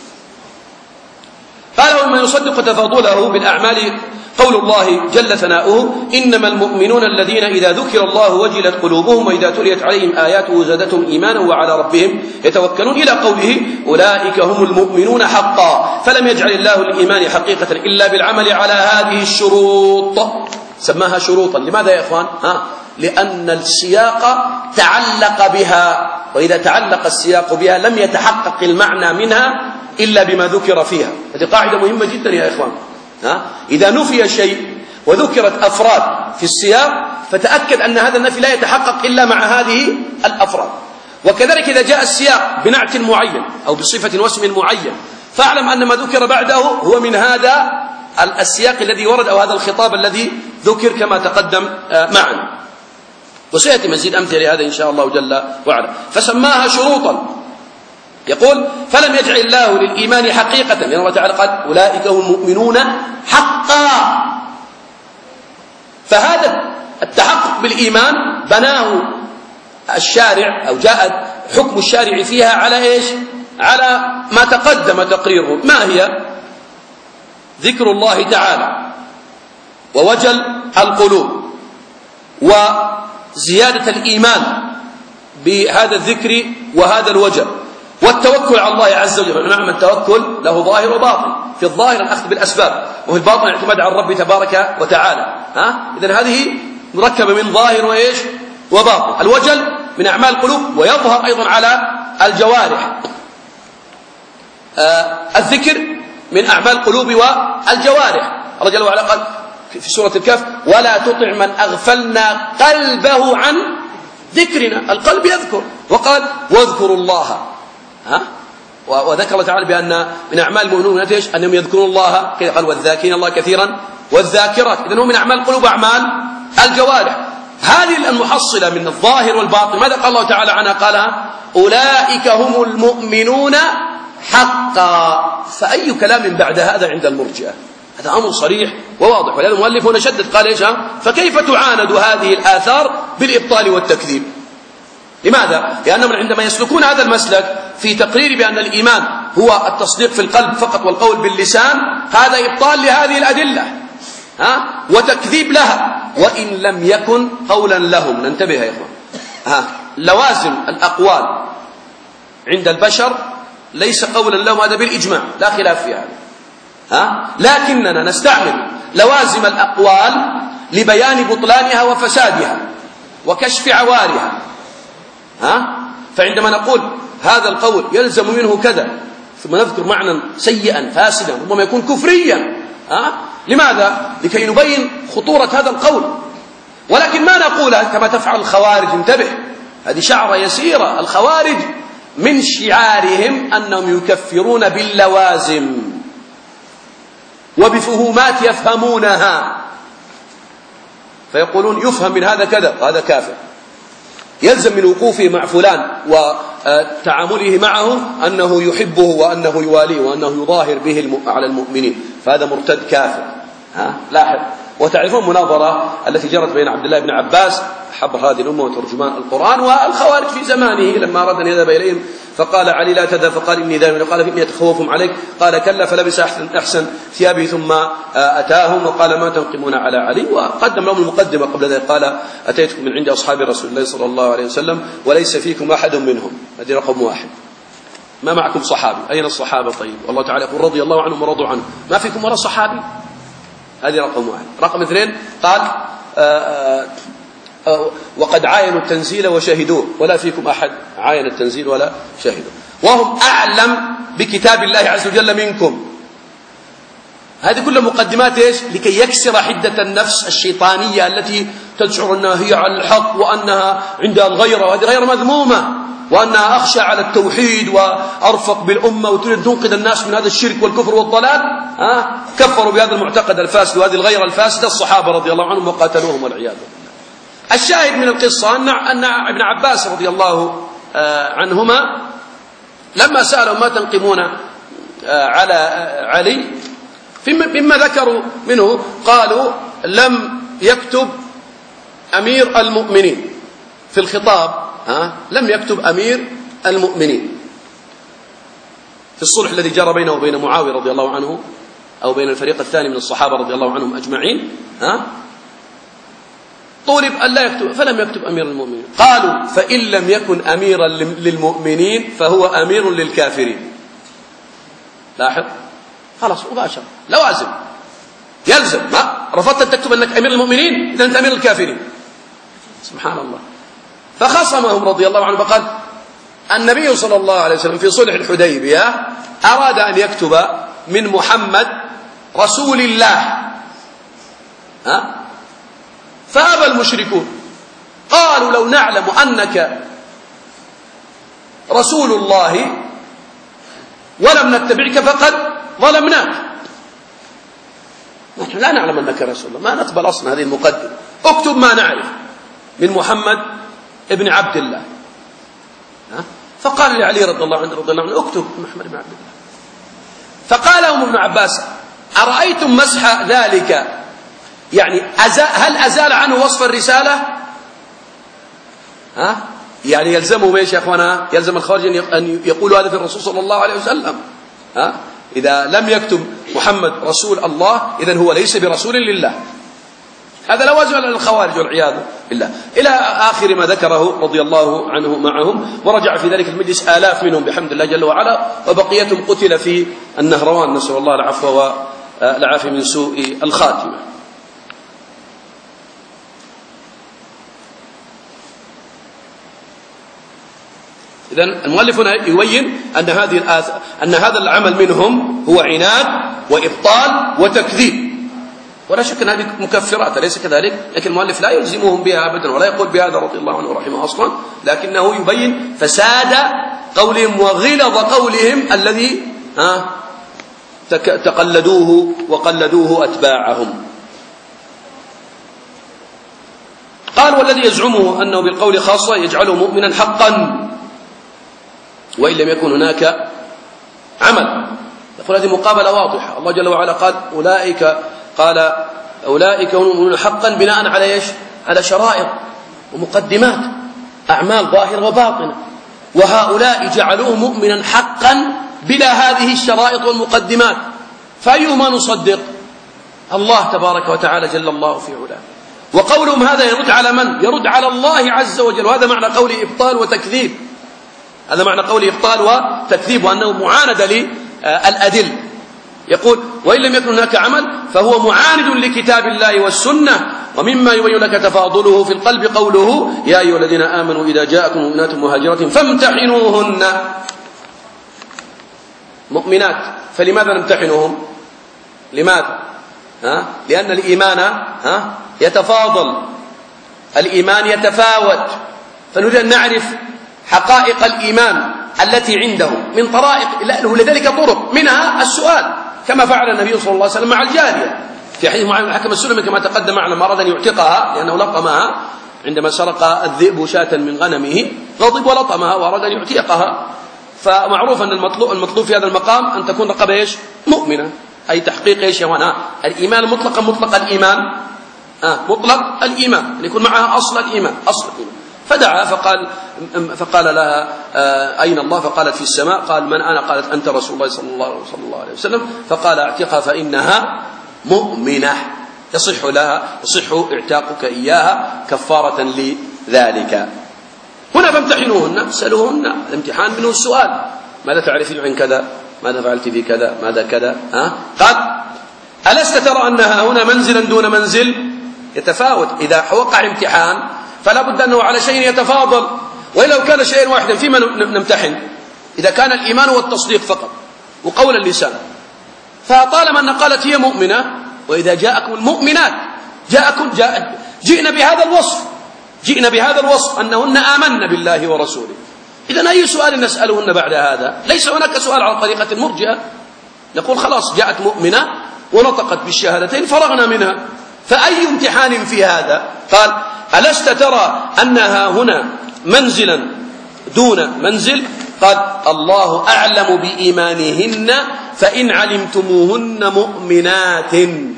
قال: ومن يصدق تفاضله بالأعمال قول الله جل ثناؤه: إنما المؤمنون الذين إذا ذكر الله وجلت قلوبهم وإذا تليت عليهم آياته زادتهم إيمانا وعلى ربهم يتوكلون، إلى قوله: أولئك هم المؤمنون حقا. فلم يجعل الله الإيمان حقيقة إلا بالعمل على هذه الشروط، سماها شروطا. لماذا يا إخوان؟ ها؟ لأن السياق تعلق بها، وإذا تعلق السياق بها لم يتحقق المعنى منها إلا بما ذكر فيها. هذه قاعدة مهمة جدا يا إخوان. ها؟ إذا نفي شيء وذكرت أفراد في السياق فتأكد أن هذا النفي لا يتحقق إلا مع هذه الأفراد. وكذلك إذا جاء السياق بنعت معين أو بصفة واسم معين فاعلم أن ما ذكر بعده هو من هذا السياق الذي ورد أو هذا الخطاب الذي ذكر كما تقدم معنا. وسيأتي مزيد أمثلة لهذا إن شاء الله جل وعلا. فسماها شروطا. يقول: فلم يجعل الله للإيمان حقيقة، لأن الله تعالى قال: أولئك هم المؤمنون حقا. فهذا التحقق بالإيمان بناه الشارع أو جاء حكم الشارع فيها على إيش؟ على ما تقدم تقريره. ما هي؟ ذكر الله تعالى ووجل القلوب وزيادة الإيمان بهذا الذكر وهذا الوجل، والتوكل على الله عز وجل. نعم التوكل له ظاهر وباطن. في الظاهر الأخذ بالأسباب، وفي الباطن الاعتماد على الرب تبارك وتعالى. ها؟ إذن هذه مركبة من ظاهر وإيش وباطن. الوجل من أعمال القلوب ويظهر أيضا على الجوارح. آه الذكر من أعمال القلوب والجوارح. الله جل وعلا قال في سورة الكهف: ولا تطع من أغفلنا قلبه عن ذكرنا. القلب يذكر، وقال: واذكروا الله. ها؟ وذكر الله تعالى بأن من أعمال المؤمنين ايش؟ أنهم يذكرون الله، كذا قال: والذاكرين الله كثيرا والذاكرات. إذن هو من أعمال القلوب وأعمال الجوارح. هذه المحصلة من الظاهر والباطن ماذا قال الله تعالى عنها؟ قالها: أولئك هم المؤمنون حقا. فأي كلام بعد هذا عند المرجئة؟ هذا أمر صريح وواضح. ولهذا المؤلف هنا شدد قال: إيش؟ فكيف تعاند هذه الآثار بالإبطال والتكذيب؟ لماذا؟ لأنهم عندما يسلكون هذا المسلك في تقرير بأن الإيمان هو التصديق في القلب فقط والقول باللسان، هذا إبطال لهذه الأدلة، ها؟ وتكذيب لها، وإن لم يكن قولا لهم. ننتبه يا إخوان. ها؟ لوازم الأقوال عند البشر ليس قولا لهم، هذا بالإجماع لا خلاف في هذا. ها؟ لكننا نستعمل لوازم الأقوال لبيان بطلانها وفسادها وكشف عوارها. ها؟ فعندما نقول هذا القول يلزم منه كذا ثم نذكر معنى سيئا فاسدا ربما يكون كفريا، ها؟ لماذا؟ لكي نبين خطورة هذا القول. ولكن ما نقولها كما تفعل الخوارج. انتبه، هذه شعرة يسيرة. الخوارج من شعارهم أنهم يكفرون باللوازم وبفهومات يفهمونها، فيقولون يفهم من هذا كذا هذا كافر، يلزم من وقوفه مع فلان وتعامله معه أنه يحبه وأنه يواليه وأنه يظاهر به على المؤمنين، فهذا مرتد كافر. ها؟ لاحظ. وتعرفون مناظرة التي جرت بين عبد الله بن عباس حبر هذه الأمة وترجمان القرآن والخوارج في زمانه، لما أراد أن يذهب إليهم فقال علي لا تذهب، فقال إني ذاهب، قال فإني أتخوفهم عليك، قال كلا، فلبس أحسن, أحسن ثيابه ثم أتاهم وقال ما تنقمون على علي، وقدم لهم المقدمة قبل ذلك، قال أتيتكم من عند أصحاب رسول الله صلى الله عليه وسلم وليس فيكم أحد منهم. هذه رقم واحد. ما معكم صحابي. أين الصحابة؟ طيب والله تعالى يقول رضي الله عنهم ورضوا عنه، ما فيكم ولا صحابي. هذه رقم واحد. رقم اثنين قال آآ آآ وقد عاينوا التنزيل وشهدوه ولا فيكم أحد عاين التنزيل ولا شهدوه، وهم أعلم بكتاب الله عز وجل منكم. هذه كلها مقدمات إيش؟ لكي يكسر حدة النفس الشيطانية التي تشعر أنها هي على الحق وأنها عندها الغيرة، وهذه غير مذمومة، وأنها أخشى على التوحيد وأرفق بالأمة وتريد تنقذ الناس من هذا الشرك والكفر والضلال. ها؟ كفروا بهذا المعتقد الفاسد وهذه الغيرة الفاسدة الصحابة رضي الله عنهم وقاتلوهم والعياذ بالله. الشاهد من القصة أن ابن عباس رضي الله عنهما لما سألوا ما تنقمون على علي، مما ذكروا منه قالوا لم يكتب أمير المؤمنين في الخطاب، ها؟ لم يكتب أمير المؤمنين في الصلح الذي جرى بينه وبين معاوية رضي الله عنه أو بين الفريق الثاني من الصحابة رضي الله عنهم أجمعين، ها؟ طولب أن لا يكتب، فلم يكتب أمير المؤمنين. قالوا فإن لم يكن أميرا للمؤمنين فهو أمير للكافرين. لاحظ، خلاص مباشر لوازم يلزم. ما رفضت أن تكتب أنك أمير المؤمنين إذا أنت أمير الكافرين. سبحان الله. فخصمهم رضي الله عنه فقال النبي صلى الله عليه وسلم في صلح الحديبية أراد أن يكتب من محمد رسول الله، ها؟ فأبى المشركون، قالوا لو نعلم أنك رسول الله ولم نتبعك فقد ظلمناك. نحن لا نعلم أنك رسول الله، ما نقبل أصلا هذه المقدمة، اكتب ما نعرف من محمد ابن عبد الله. ها؟ فقال لعلي رضي الله عنه رضي الله عنه اكتب محمد بن عبد الله. فقال لهم ابن عباس أرأيتم مسح ذلك، يعني هل أزال عنه وصف الرسالة؟ ها؟ يعني يلزمه ايش يا اخوانا؟ يلزم الخارج أن يقولوا هذا في الرسول صلى الله عليه وسلم. ها؟ إذا لم يكتب محمد رسول الله إذن هو ليس برسول لله. هذا لوازم على الخوارج والعياذ بالله، إلى آخر ما ذكره رضي الله عنه معهم. ورجع في ذلك المجلس آلاف منهم بحمد الله جل وعلا، وبقيتهم قتل في النهروان، نسأل الله العفو والعافية من سوء الخاتمة. إذن المؤلف هنا يبين أن هذه الآثار أن هذا العمل منهم هو عناد وإبطال وتكذيب، ولا شك أن هذه مكفرات، أليس كذلك؟ لكن المؤلف لا يلزمهم بها أبدا ولا يقول بهذا رضي الله عنه ورحمه أصلا، لكنه يبين فساد قولهم وغلظ قولهم الذي ها تقلدوه وقلدوه أتباعهم. قال والذي يزعمه أنه بالقول خاصة يجعله مؤمنا حقا وإن لم يكن هناك عمل. يقول هذه مقابلة واضحة. الله جل وعلا قال أولئك قال أولئك هم المؤمنون حقا بناء على إيش؟ على شرائط ومقدمات، أعمال ظاهرة وباطنة، وهؤلاء جعلوه مؤمنا حقا بلا هذه الشرائط والمقدمات، فأيهما نصدق؟ الله تبارك وتعالى جل الله في علاه. وقولهم هذا يرد على من؟ يرد على الله عز وجل، وهذا معنى قول إبطال وتكذيب. هذا معنى قوله إبطال وتكذيب، وأنه معاند للأدل. يقول وإن لم يكن هناك عمل فهو معاند لكتاب الله والسنة. ومما يبين لك تفاضله في القلب قوله يا أيها الذين آمنوا إذا جاءكم مؤمنات مهاجرات فامتحنوهن. مؤمنات، فلماذا نمتحنهم؟ لماذا؟ ها؟ لأن الإيمان ها؟ يتفاضل، الإيمان يتفاوت، فنريد أن نعرف حقائق الإيمان التي عنده من طرائق، لذلك طرق منها السؤال كما فعل النبي صلى الله عليه وسلم مع الجارية في حديث معاوية بن الحكم السلمي كما تقدم معنا، ما أراد أن يعتقها لأنه لطمها عندما سرق الذئب شاة من غنمه، غضب ولطمها وأراد أن يعتقها. فمعروف أن المطلوب, المطلوب في هذا المقام أن تكون رقبة إيش؟ مؤمنة، أي تحقيق إيش يا هنا الإيمان مطلقا، مطلق الإيمان آه مطلق الإيمان أن يكون معها أصل الإيمان، أصل الإيمان. فدعا فقال فقال لها آه أين الله؟ فقالت في السماء. قال من أنا؟ قالت أنت رسول الله صلى الله, صلى الله عليه وسلم. فقال اعتقها فإنها مؤمنة، يصح لها يصح اعتاقك إياها كفارة لذلك. هنا فامتحنوهن، اسألوهن، الامتحان منه السؤال، ماذا تعرفين عن كذا؟ ماذا فعلت في كذا؟ ماذا كذا؟ ها؟ قال ألست ترى أنها هنا منزلا دون منزل؟ يتفاوت. إذا وقع امتحان فلا بد أنه على شيء يتفاضل، وإن لو كان شيئا واحدا فيما نمتحن؟ إذا كان الإيمان والتصديق فقط وقول اللسان، فطالما أن قالت هي مؤمنة، وإذا جاءكم المؤمنات جاءكم جاء جئنا بهذا الوصف، جئنا بهذا الوصف أنهن آمن بالله ورسوله. إذن أي سؤال نسألهن بعد هذا؟ ليس هناك سؤال على طريقة المرجئة، نقول خلاص جاءت مؤمنة ونطقت بالشهادتين فرغنا منها، فأي امتحان في هذا؟ قال ألست ترى أنها هنا منزلا دون منزل؟ قال الله أعلم بإيمانهن فإن علمتموهن مؤمنات،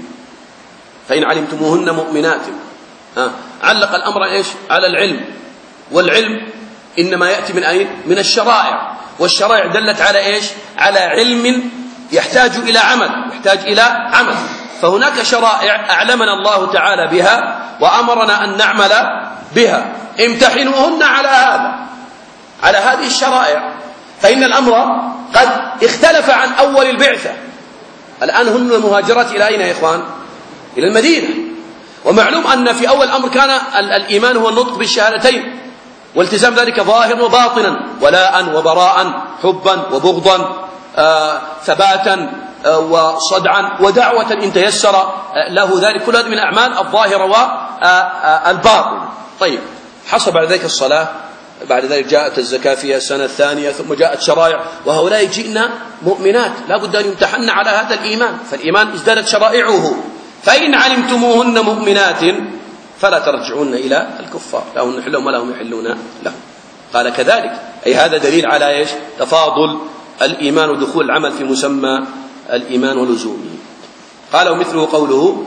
فإن علمتموهن مؤمنات. ها. علق الأمر إيش؟ على العلم، والعلم إنما يأتي من أين؟ من الشرائع، والشرائع دلت على إيش؟ على علم يحتاج إلى عمل، يحتاج إلى عمل. فهناك شرائع أعلمنا الله تعالى بها وأمرنا أن نعمل بها، امتحنوهن على هذا، على هذه الشرائع. فإن الأمر قد اختلف عن أول البعثة. الآن هن مهاجرات إلى أين يا إخوان؟ إلى المدينة. ومعلوم أن في أول الأمر كان الإيمان هو النطق بالشهادتين والتزام ذلك ظاهرا وباطنا، ولاء وبراء، حبا وبغضا، آه ثباتا آه وصدعا ودعوة إن تيسر آه له ذلك، كل هذه من الأعمال الظاهرة والباطنة. طيب حصل بعد ذلك الصلاة، بعد ذلك جاءت الزكاة فيها السنة الثانية، ثم جاءت شرائع، وهؤلاء جئنا مؤمنات لا بد أن يمتحن على هذا الإيمان، فالإيمان ازدادت شرائعه. فإن علمتموهن مؤمنات فلا ترجعون إلى الكفار، لا هم يحلون ولا هم يحلون لهم. قال كذلك، أي هذا دليل على إيش؟ تفاضل الإيمان ودخول العمل في مسمى الإيمان ولزومه. قال ومثله قوله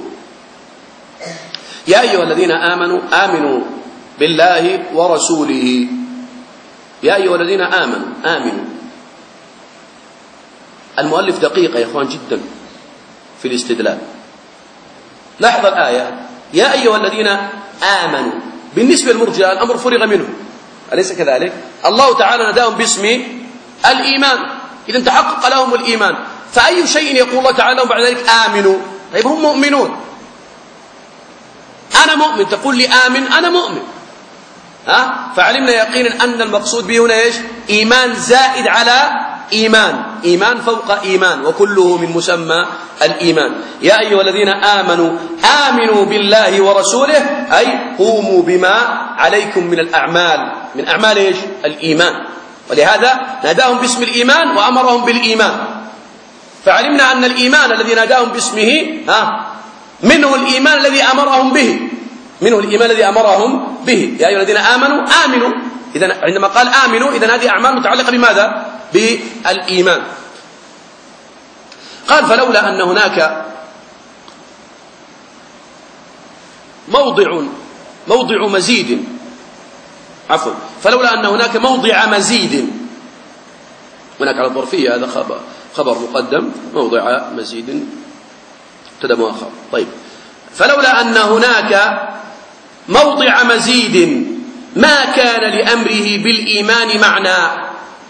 يا أيها الذين آمنوا آمنوا بالله ورسوله. يا أيها الذين آمنوا آمنوا. المؤلف دقيق يا إخوان جدا في الاستدلال. لاحظ الآية يا أيها الذين آمنوا، بالنسبة للمرجئة الأمر فرغ منه، أليس كذلك؟ الله تعالى نداهم باسم الإيمان، إذا تحقق لهم الإيمان، فأي شيء يقول الله تعالى لهم بعد ذلك آمنوا؟ طيب هم مؤمنون، أنا مؤمن، تقول لي آمن، أنا مؤمن. ها؟ فعلمنا يقينا أن المقصود به هنا إيش؟ إيمان زائد على إيمان، إيمان فوق إيمان، وكله من مسمى الإيمان. يا أيها الذين آمنوا آمنوا بالله ورسوله، أي قوموا بما عليكم من الأعمال، من أعمال إيش؟ الإيمان. ولهذا ناداهم باسم الإيمان وأمرهم بالإيمان. فعلمنا أن الإيمان الذي ناداهم باسمه ها منه الإيمان الذي أمرهم به، منه الإيمان الذي أمرهم به. يا أيها الذين آمنوا آمنوا، إذن عندما قال آمنوا إذن هذه أعمال متعلقة بماذا؟ بالإيمان. قال فلولا أن هناك موضع موضع مزيد عفوا فلولا أن هناك موضع مزيد، هناك على الظرفية هذا خبر خبر مقدم، موضع مزيد ابتدأ مؤخر. طيب فلولا أن هناك موضع مزيد ما كان لأمره بالإيمان معنى.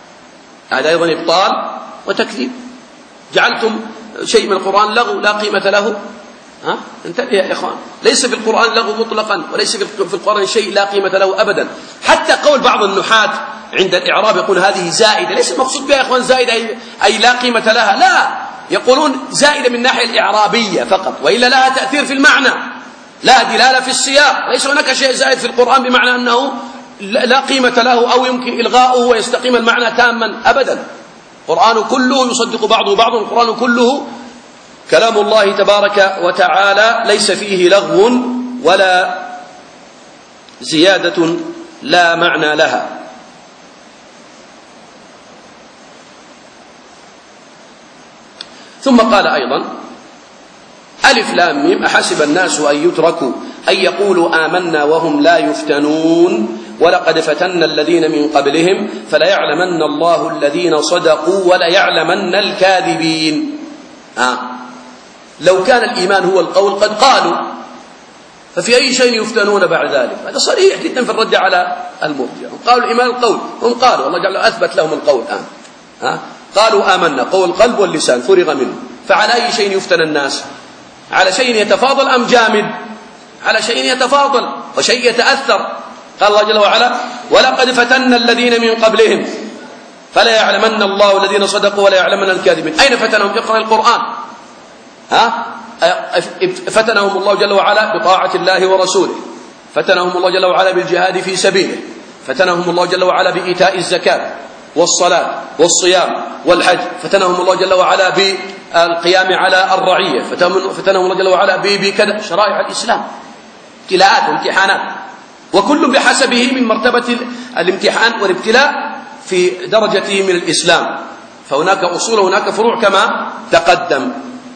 هذا أيضا إبطال وتكذيب. جعلتم شيء من القرآن لغو لا قيمة له. ها؟ انتبه يا إخوان، ليس في القرآن لغو مطلقا، وليس في القرآن شيء لا قيمة له أبدا. حتى قول بعض النحاة عند الإعراب يقول هذه زائدة، ليس المقصود بها يا إخوان زائدة أي لا قيمة لها، لا، يقولون زائدة من الناحية الإعرابية فقط، وإلا لها تأثير في المعنى، لا دلالة في السياق. ليس هناك شيء زائد في القرآن بمعنى أنه لا قيمة له أو يمكن إلغاؤه ويستقيم المعنى تاما أبدا. القرآن كله يصدق بعضه بعضا، القرآن كله كلام الله تبارك وتعالى ليس فيه لغو ولا زيادة لا معنى لها. ثم قال أيضا: ألف لام ميم أحسب الناس أن يتركوا أن يقولوا آمنا وهم لا يفتنون ولقد فتنا الذين من قبلهم فليعلمن الله الذين صدقوا وليعلمن الكاذبين. آه. لو كان الإيمان هو القول قد قالوا، ففي أي شيء يفتنون بعد ذلك؟ هذا صريح جدا في الرد على المرجئة. قالوا الإيمان القول، هم قالوا الله جل أثبت لهم القول الآن. آه. قالوا آمنا، قول القلب واللسان فرغ منه، فعلى أي شيء يفتن الناس؟ على شيء يتفاضل أم جامد؟ على شيء يتفاضل وشيء يتأثر. قال الله جل وعلا: ولقد فتنا الذين من قبلهم فلا يعلمن الله الذين صدقوا ولا يعلمن الكاذبين. أين فتنهم؟ اقرأ القرآن. ها؟ فتنهم الله جل وعلا بطاعة الله ورسوله، فتنهم الله جل وعلا بالجهاد في سبيله، فتنهم الله جل وعلا بإيتاء الزكاة والصلاة والصيام والحج، فتنهم الله جل وعلا بالقيام على الرعية، فتنهم الله جل وعلا بكذا شرائع الإسلام، ابتلاءات وامتحانات، وكل بحسبه من مرتبة الامتحان والابتلاء في درجته من الإسلام، فهناك أصول وهناك فروع كما تقدم.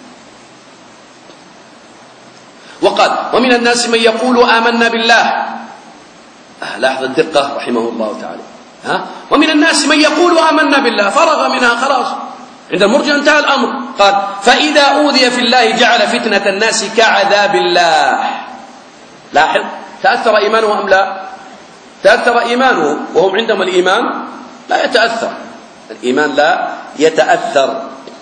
وقال: ومن الناس من يقول آمنا بالله. آه لاحظ الدقة رحمه الله تعالى. ها؟ ومن الناس من يقول آمنا بالله، فرغ منها خلاص، عند المرجئة انتهى الأمر. قال: فإذا أوذي في الله جعل فتنة الناس كعذاب الله. لاحظ، تأثر إيمانه أم لا؟ تأثر إيمانه، وهم عندهم الإيمان لا يتأثر، الإيمان لا يتأثر.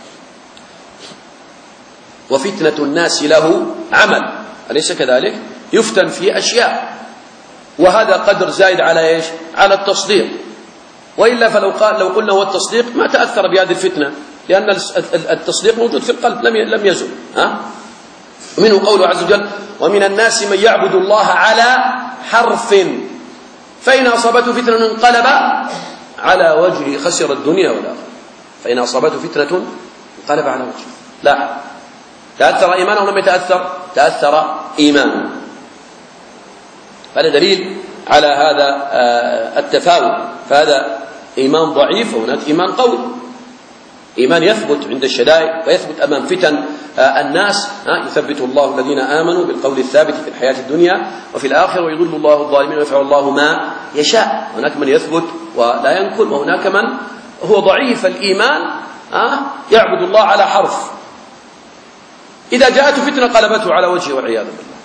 وفتنة الناس له عمل، أليس كذلك؟ يفتن في أشياء، وهذا قدر زائد على إيش؟ على التصديق. وإلا فلو قال لو قلنا هو التصديق ما تأثر بهذه الفتنة، لأن التصديق موجود في القلب لم لم يزل. ها؟ ومنه قوله عز وجل: ومن الناس من يعبد الله على حرف فإن أصابته فتنة انقلب على وجهه خسر الدنيا والآخرة. فإن أصابته فتنة انقلب على وجهه. لا، تأثر إيمانه ولم يتأثر؟ تأثر إيمانه. هذا دليل على هذا التفاوت. فهذا إيمان ضعيف وهناك إيمان قوي، إيمان يثبت عند الشدائد ويثبت أمام فتن الناس. يثبت الله الذين آمنوا بالقول الثابت في الحياة الدنيا وفي الآخرة، ويضل الله الظالمين ويفعل الله ما يشاء. هناك من يثبت ولا ينكر، وهناك من هو ضعيف الإيمان يعبد الله على حرف، إذا جاءته فتنة قلبته على وجهه والعياذ بالله.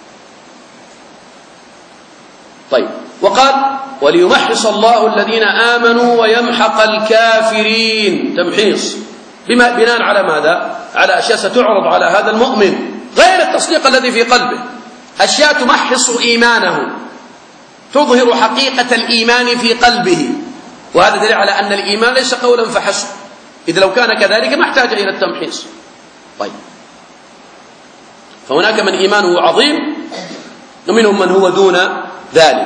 طيب، وقال: وليمحص الله الذين آمنوا ويمحق الكافرين. تمحيص بما بناء على ماذا؟ على أشياء ستعرض على هذا المؤمن غير التصديق الذي في قلبه، أشياء تمحص إيمانه، تظهر حقيقة الإيمان في قلبه، وهذا دليل على أن الإيمان ليس قولا فحسب، إذا لو كان كذلك ما احتاج إلى التمحيص. طيب، فهناك من إيمانه عظيم ومنهم من هو دون ذلك.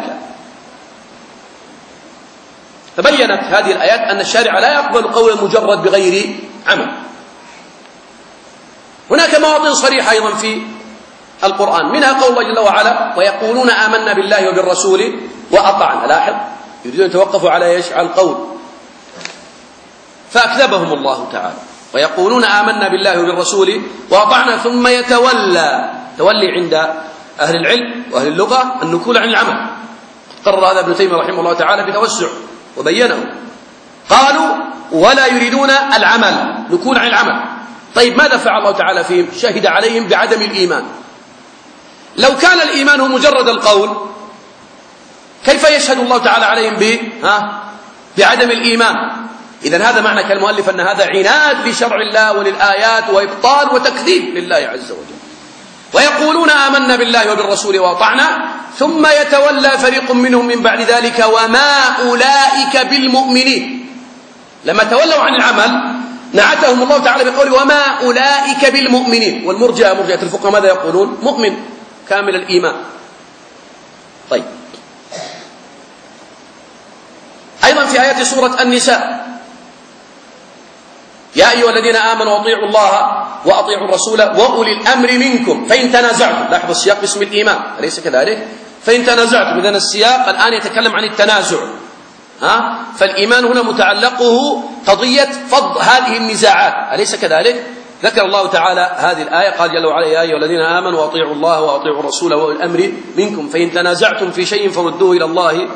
فبينت هذه الآيات أن الشارع لا يقبل قولا مجرد بغير عمل. هناك مواطن صريحة أيضا في القرآن، منها قول الله جل وعلا: ويقولون آمنا بالله وبالرسول وأطعنا. لاحظ، يريدون يتوقفوا على إيش؟ على القول، فأكذبهم الله تعالى. ويقولون آمنا بالله وبالرسول وأطعنا ثم يتولى. تولي عند أهل العلم وأهل اللغة النكول عن العمل. قرر هذا ابن تيمية رحمه الله تعالى بتوسع وبينه. قالوا: ولا يريدون العمل، نكول عن العمل. طيب، ماذا فعل الله تعالى فيهم؟ شهد عليهم بعدم الإيمان. لو كان الإيمان هو مجرد القول، كيف يشهد الله تعالى عليهم ب ها بعدم الإيمان؟ إذن هذا معنى كالمؤلف أن هذا عناد لشرع الله وللآيات وإبطال وتكذيب لله عز وجل. ويقولون آمنا بالله وبالرسول وأطعنا ثم يتولى فريق منهم من بعد ذلك وما أولئك بالمؤمنين. لما تولوا عن العمل نعتهم الله تعالى بقوله وما أولئك بالمؤمنين. والمرجئة مرجئة الفقهاء ماذا يقولون؟ مؤمن كامل الإيمان. طيب، أيضا في آيات سورة النساء يا أيها الذين آمنوا أطيعوا الله وأطيعوا الرسول وأولي الأمر منكم فإن تنازعتم. لاحظ السياق باسم الإيمان أليس كذلك؟ فإن تنازعتم. إذن السياق الآن يتكلم عن التنازع، ها؟ فالإيمان هنا متعلقه قضية فض هذه النزاعات أليس كذلك؟ ذكر الله تعالى هذه الآية قال جل وعلا يا أيها الذين آمنوا وأطيعوا الله وأطيعوا الرسول وأولي الأمر منكم فإن تنازعتم في شيء فردوه إلى الله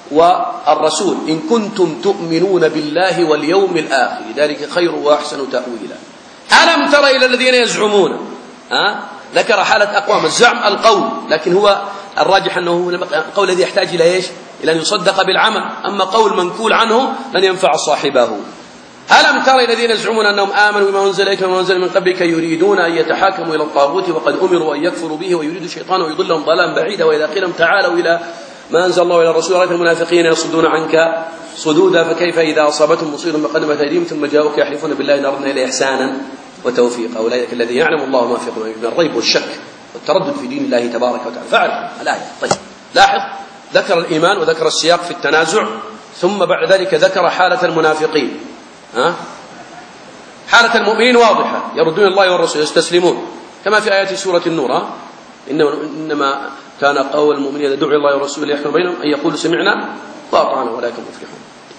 والرسول إن كنتم تؤمنون بالله واليوم الآخر ذلك خير وأحسن تأويلا. ألم تر إلى الذين يزعمون، ها؟ ذكر حالة أقوام الزعم القول، لكن هو الراجح أنه القول الذي يحتاج إلى إيش؟ إلى أن يصدق بالعمل، أما قول منكول عنه لن ينفع صاحبه. ألم تر الذين يزعمون أنهم آمنوا بما أنزل إليك وما أنزل من قبلك يريدون أن يتحاكموا إلى الطاغوت وقد أمروا أن يكفروا به ويريد الشيطان ويضلهم ضلالا بعيدا وإذا قيل لهم تعالوا إلى ما أنزل الله إلى الرسول رأيت المنافقين يصدون عنك صدودا فكيف إذا أصابتهم مصيبة بقدمت أيديهم ثم جاءوك يحلفون بالله إن أردنا إليه إحسانا وتوفيقا أولئك الذين يعلم الله ما في قلوبهم من الريب والشك والتردد في دين الله تبارك وتعالى. فاعرف الآية. طيب، لاحظ ذكر الإيمان وذكر السياق في التنازع ثم بعد ذلك ذكر حالة المنافقين. ها؟ حالة المؤمنين واضحة يردون الله والرسول يستسلمون كما في آيات سورة النور إنما كان قول المؤمنين إذا دعوا الله والرسول يحكم بينهم أن يقولوا سمعنا وأطعنا وأولئك هم المفلحون.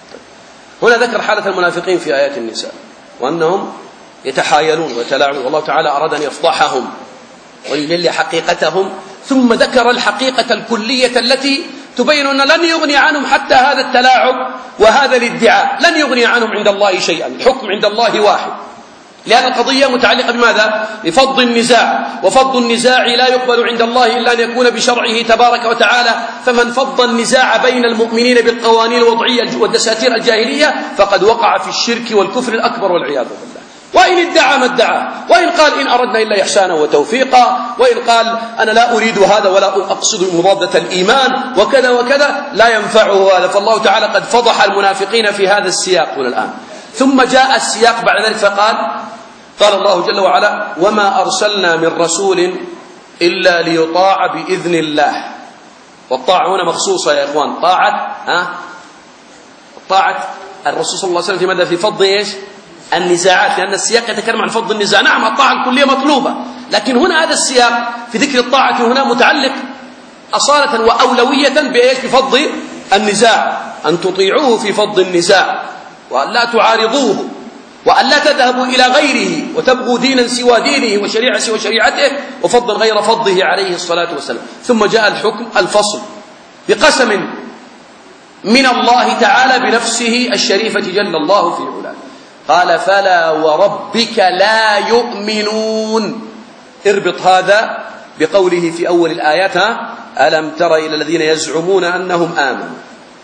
هنا ذكر حالة المنافقين في آيات النساء وأنهم يتحايلون ويتلاعبون والله تعالى أراد أن يفضحهم ويجلي حقيقتهم ثم ذكر الحقيقة الكلية التي تبين أن لن يغني عنهم حتى هذا التلاعب وهذا الادعاء لن يغني عنهم عند الله شيئا. الحكم عند الله واحد، لأن القضية متعلقة بماذا؟ بفض النزاع، وفض النزاع لا يقبل عند الله إلا أن يكون بشرعه تبارك وتعالى. فمن فض النزاع بين المؤمنين بالقوانين الوضعية والدساتير الجاهلية فقد وقع في الشرك والكفر الأكبر والعياذ بالله. وإن ادعى ما ادعى، وإن قال إن أردنا إلا إحسانا وتوفيقا، وإن قال أنا لا أريد هذا ولا أقصد مضادة الإيمان وكذا وكذا، لا ينفعه هذا. فالله تعالى قد فضح المنافقين في هذا السياق هنا الآن. ثم جاء السياق بعد ذلك فقال قال الله جل وعلا وما أرسلنا من رسول إلا ليطاع بإذن الله. والطاعة هنا مخصوصة يا إخوان، طاعة ها طاعة الرسول صلى الله عليه وسلم في ماذا؟ في فض إيش؟ النزاعات، لأن السياق يتكلم عن فض النزاع. نعم الطاعة الكلية مطلوبة، لكن هنا هذا السياق في ذكر الطاعة هنا متعلق أصالة وأولوية بإيش؟ بفض النزاع، أن تطيعوه في فض النزاع وأن لا تعارضوه وأن لا تذهبوا إلى غيره وتبغوا دينا سوى دينه وشريعة سوى شريعته وفضا غير فضه عليه الصلاة والسلام. ثم جاء الحكم الفصل بقسم من الله تعالى بنفسه الشريفة جل الله في علاه قال فلا وربك لا يؤمنون. اربط هذا بقوله في أول الآيات ألم تر إلى الذين يزعمون أنهم آمنوا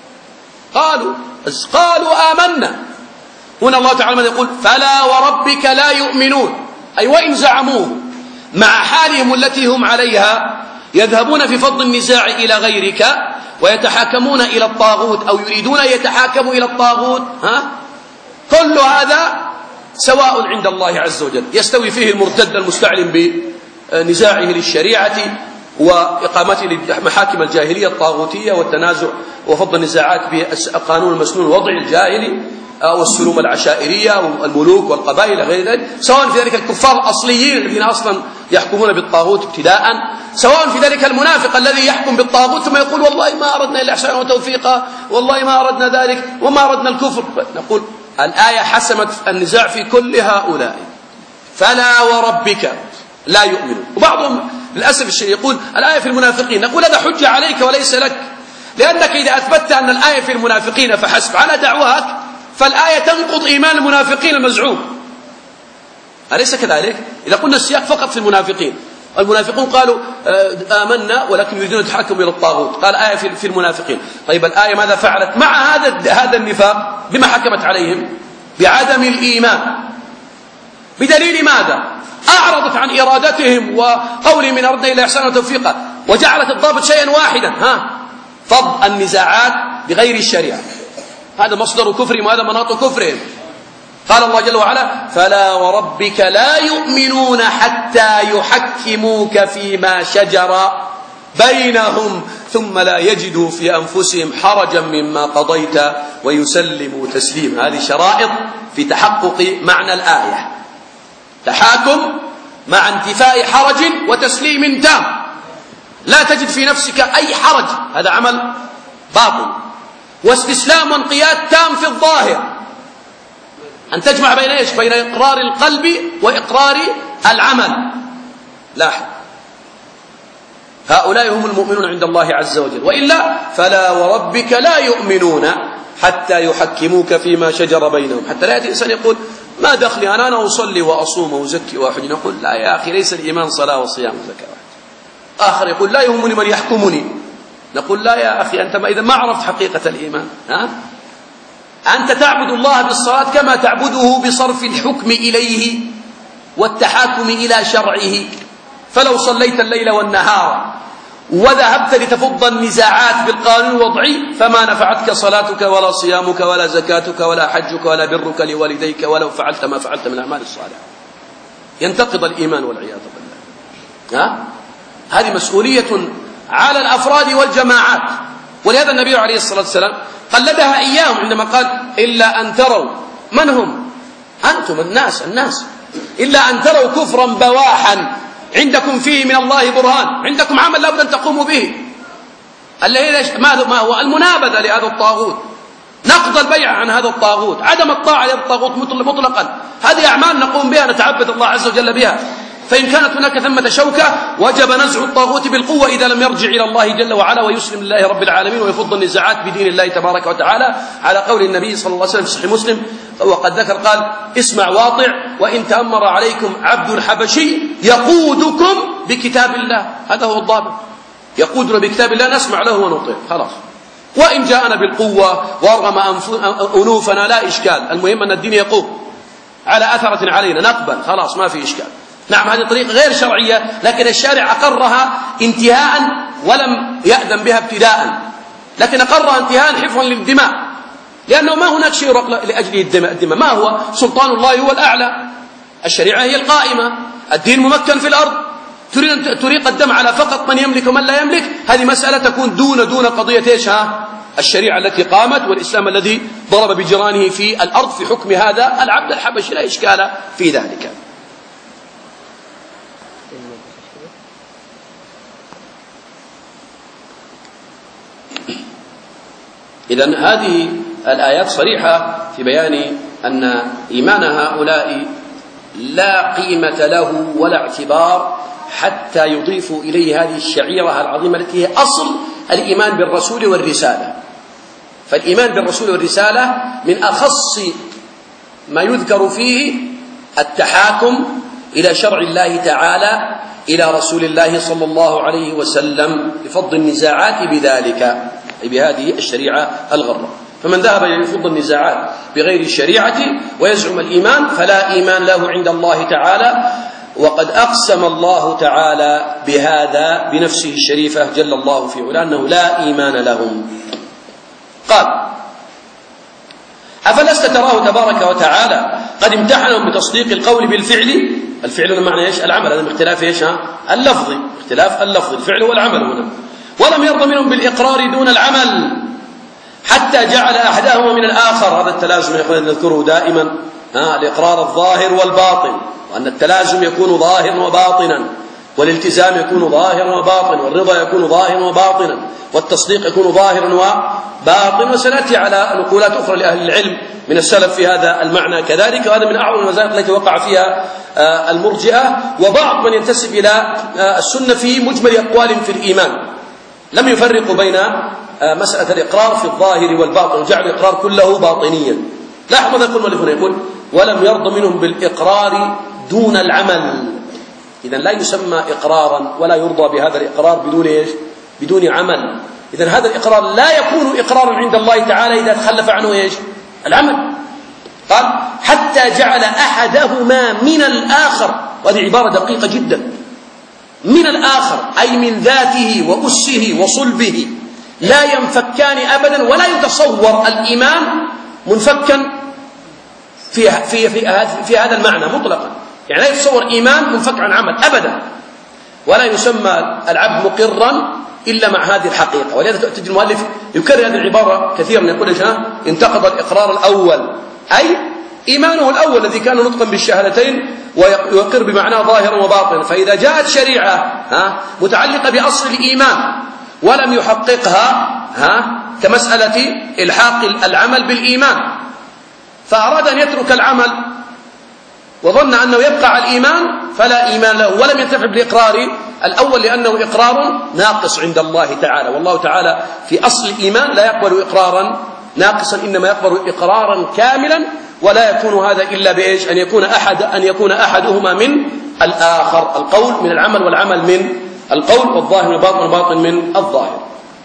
قالوا قالوا آمنا. هنا الله تعالى يقول فلا وربك لا يؤمنون، أي وإن زعموه مع حالهم التي هم عليها يذهبون في فض النزاع إلى غيرك ويتحاكمون إلى الطاغوت أو يريدون أن يتحاكموا إلى الطاغوت، ها كل هذا سواء عند الله عز وجل. يستوي فيه المرتد المستعلم بنزاعه للشريعة وإقامته لمحاكم الجاهلية الطاغوتية والتنازع وفض النزاعات بالقانون المسنون الوضعي الجاهلي أو السلوم العشائرية والملوك والقبائل غير ذلك، سواء في ذلك الكفار الأصليين الذين أصلا يحكمون بالطاغوت ابتداء، سواء في ذلك المنافق الذي يحكم بالطاغوت ثم يقول والله ما أردنا إلا إحسانا وتوفيقا والله ما أردنا ذلك وما أردنا الكفر. نقول الآية حسمت النزاع في كل هؤلاء. فلا وربك لا يؤمنون. وبعضهم للأسف الشيء يقول الآية في المنافقين، نقول هذا حجة عليك وليس لك، لأنك إذا أثبتت أن الآية في المنافقين فحسب على دعواك فالآية تنقض إيمان المنافقين المزعوم، أليس كذلك؟ إذا قلنا السياق فقط في المنافقين، المنافقون قالوا آمنا ولكن يريدون يتحكموا إلى الطاغوت، قال آية في المنافقين. طيب الآية ماذا فعلت مع هذا هذا النفاق؟ بما حكمت عليهم؟ بعدم الإيمان. بدليل ماذا؟ أعرضت عن إرادتهم وقولهم من أردنا إلى إحسان وتوفيقا، وجعلت الضابط شيئا واحدا، ها فض النزاعات بغير الشريعة. هذا مصدر كفرهم وهذا مناط كفرهم. قال الله جل وعلا: فلا وربك لا يؤمنون حتى يحكموك فيما شجر بينهم ثم لا يجدوا في أنفسهم حرجا مما قضيت ويسلموا تسليما. هذه شرائط في تحقق معنى الآية: تحاكم مع انتفاء حرج وتسليم تام، لا تجد في نفسك أي حرج، هذا عمل باطل، واستسلام وانقياد تام في الظاهر، أن تجمع بين إيش؟ بين إقرار القلب وإقرار العمل. لاحظ، هؤلاء هم المؤمنون عند الله عز وجل، وإلا فلا وربك لا يؤمنون حتى يحكموك فيما شجر بينهم. حتى لا يأتي إنسان يقول: ما دخلي أنا أنا أصلي وأصوم وأزكي وأحج. نقول: لا يا أخي، ليس الإيمان صلاة وصيام وزكاة وحج. آخر يقول: لا يهمني من يحكمني. نقول: لا يا أخي، أنت إذا ما عرفت حقيقة الإيمان. ها؟ أنت تعبد الله بالصلاة كما تعبده بصرف الحكم إليه والتحاكم إلى شرعه. فلو صليت الليل والنهار وذهبت لتفض النزاعات بالقانون الوضعي فما نفعتك صلاتك ولا صيامك ولا زكاتك ولا حجك ولا برك لوالديك ولو فعلت ما فعلت من الأعمال الصالحة. ينتقض الإيمان والعياذ بالله. ها؟ هذه مسؤولية على الأفراد والجماعات. ولهذا النبي عليه الصلاة والسلام قلدها إياهم عندما قال: إلا أن تروا. من هم؟ أنتم الناس الناس إلا أن تروا كفرا بواحا عندكم فيه من الله برهان، عندكم عمل لابد أن تقوموا به. ما هو؟ المنابذة لهذا الطاغوت، نقض البيع عن هذا الطاغوت، عدم الطاعة لهذا الطاغوت مطلقا. هذه أعمال نقوم بها، نتعبد الله عز وجل بها. فإن كانت هناك ثمة شوكة وجب نزع الطاغوت بالقوة إذا لم يرجع إلى الله جل وعلا ويسلم لله رب العالمين ويفض النزاعات بدين الله تبارك وتعالى، على قول النبي صلى الله عليه وسلم في صحيح مسلم وقد ذكر قال: اسمع واطع وإن تأمر عليكم عبد حبشي يقودكم بكتاب الله. هذا هو الضابط، يقودنا بكتاب الله، نسمع له ونطيع خلاص. وإن جاءنا بالقوة وأرغم أنوفنا لا إشكال، المهم أن الدين يقوم على أثرة علينا، نقبل خلاص ما في إشكال. نعم، هذه طريقة غير شرعية، لكن الشارع أقرها انتهاء ولم يأذن بها ابتداء، لكن أقرها انتهاء حفظا للدماء، لأنه ما هناك شيء يرق لأجله الدماء. الدماء ما هو؟ سلطان الله هو الأعلى، الشريعة هي القائمة، الدين ممكن في الأرض. تريد أن تريق الدم على فقط من يملك ومن لا يملك، هذه مسألة تكون دون دون قضية إيش؟ ها؟ الشريعة التي قامت والإسلام الذي ضرب بجيرانه في الأرض في حكم هذا العبد الحبشي، لا إشكال في ذلك. إذن هذه الآيات صريحة في بيان أن إيمان هؤلاء لا قيمة له ولا اعتبار حتى يضيفوا إليه هذه الشعيرة العظيمة التي هي أصل الإيمان بالرسول والرسالة. فالإيمان بالرسول والرسالة من أخص ما يذكر فيه التحاكم إلى شرع الله تعالى، إلى رسول الله صلى الله عليه وسلم، لفض النزاعات بذلك، أي بهذه الشريعة الغرة. فمن ذهب يفض النزاعات بغير الشريعة ويزعم الإيمان فلا إيمان له عند الله تعالى، وقد أقسم الله تعالى بهذا بنفسه الشريفة جل الله في علاه أنه لا إيمان لهم. قال: أفلست تراه تبارك وتعالى قد امتحنهم بتصديق القول بالفعل. الفعل معنى إيش؟ العمل. هذا اختلاف إيش؟ اللفظ، اختلاف اللفظ، الفعل والعمل هنا. ولم يرضى منهم بالإقرار دون العمل حتى جعل أحدهما من الآخر. هذا التلازم يا أخوان نذكره دائما، ها الإقرار الظاهر والباطن، وأن التلازم يكون ظاهرا وباطنا، والالتزام يكون ظاهرا وباطنا، والرضا يكون ظاهرا وباطنا، والتصديق يكون ظاهرا وباطنا. وسنأتي على نقولات أخرى لأهل العلم من السلف في هذا المعنى كذلك. وهذا من أعظم المزايا التي وقع فيها المرجئة وبعض من ينتسب إلى السنة في مجمل أقوال في الإيمان، لم يفرقوا بين مسألة الإقرار في الظاهر والباطن، وجعل الإقرار كله باطنيا. لاحظوا ماذا يقول المؤلف هنا، يقول: ولم يرضى منهم بالإقرار دون العمل. إذن لا يسمى إقرارا ولا يرضى بهذا الإقرار بدون إيش؟ بدون عمل. إذن هذا الإقرار لا يكون إقرارا عند الله تعالى إذا تخلف عنه إيش؟ العمل. قال حتى جعل أحدهما من الآخر، وهذه عبارة دقيقة جدا، من الآخر أي من ذاته وأسه وصلبه، لا ينفكان أبدا، ولا يتصور الإيمان منفكا في, في, في, في هذا المعنى مطلقا، يعني لا يتصور إيمان منفك عن عمل أبدا، ولا يسمى العبد مقرا إلا مع هذه الحقيقة. ولذلك تجد المؤلف يكرر هذه العبارة كثيرا، يقول انتقض الإقرار الأول، أي إيمانه الأول الذي كان نطقا بالشهادتين ويقر بمعناه ظاهرا وباطنا. فإذا جاءت شريعة متعلقة بأصل الإيمان ولم يحققها ها كمسألة إلحاق العمل بالإيمان، فأراد أن يترك العمل وظن أنه يبقى على الإيمان، فلا إيمان له، ولم ينتفع بالإقرار الأول لأنه إقرار ناقص عند الله تعالى، والله تعالى في أصل الإيمان لا يقبل إقرارا ناقصا، إنما يقبل إقرارا كاملا، ولا يكون هذا إلا بإيش؟ أن يكون أحد أن يكون أحدهما من الآخر، القول من العمل والعمل من القول، والظاهر من الباطن والباطن من الظاهر.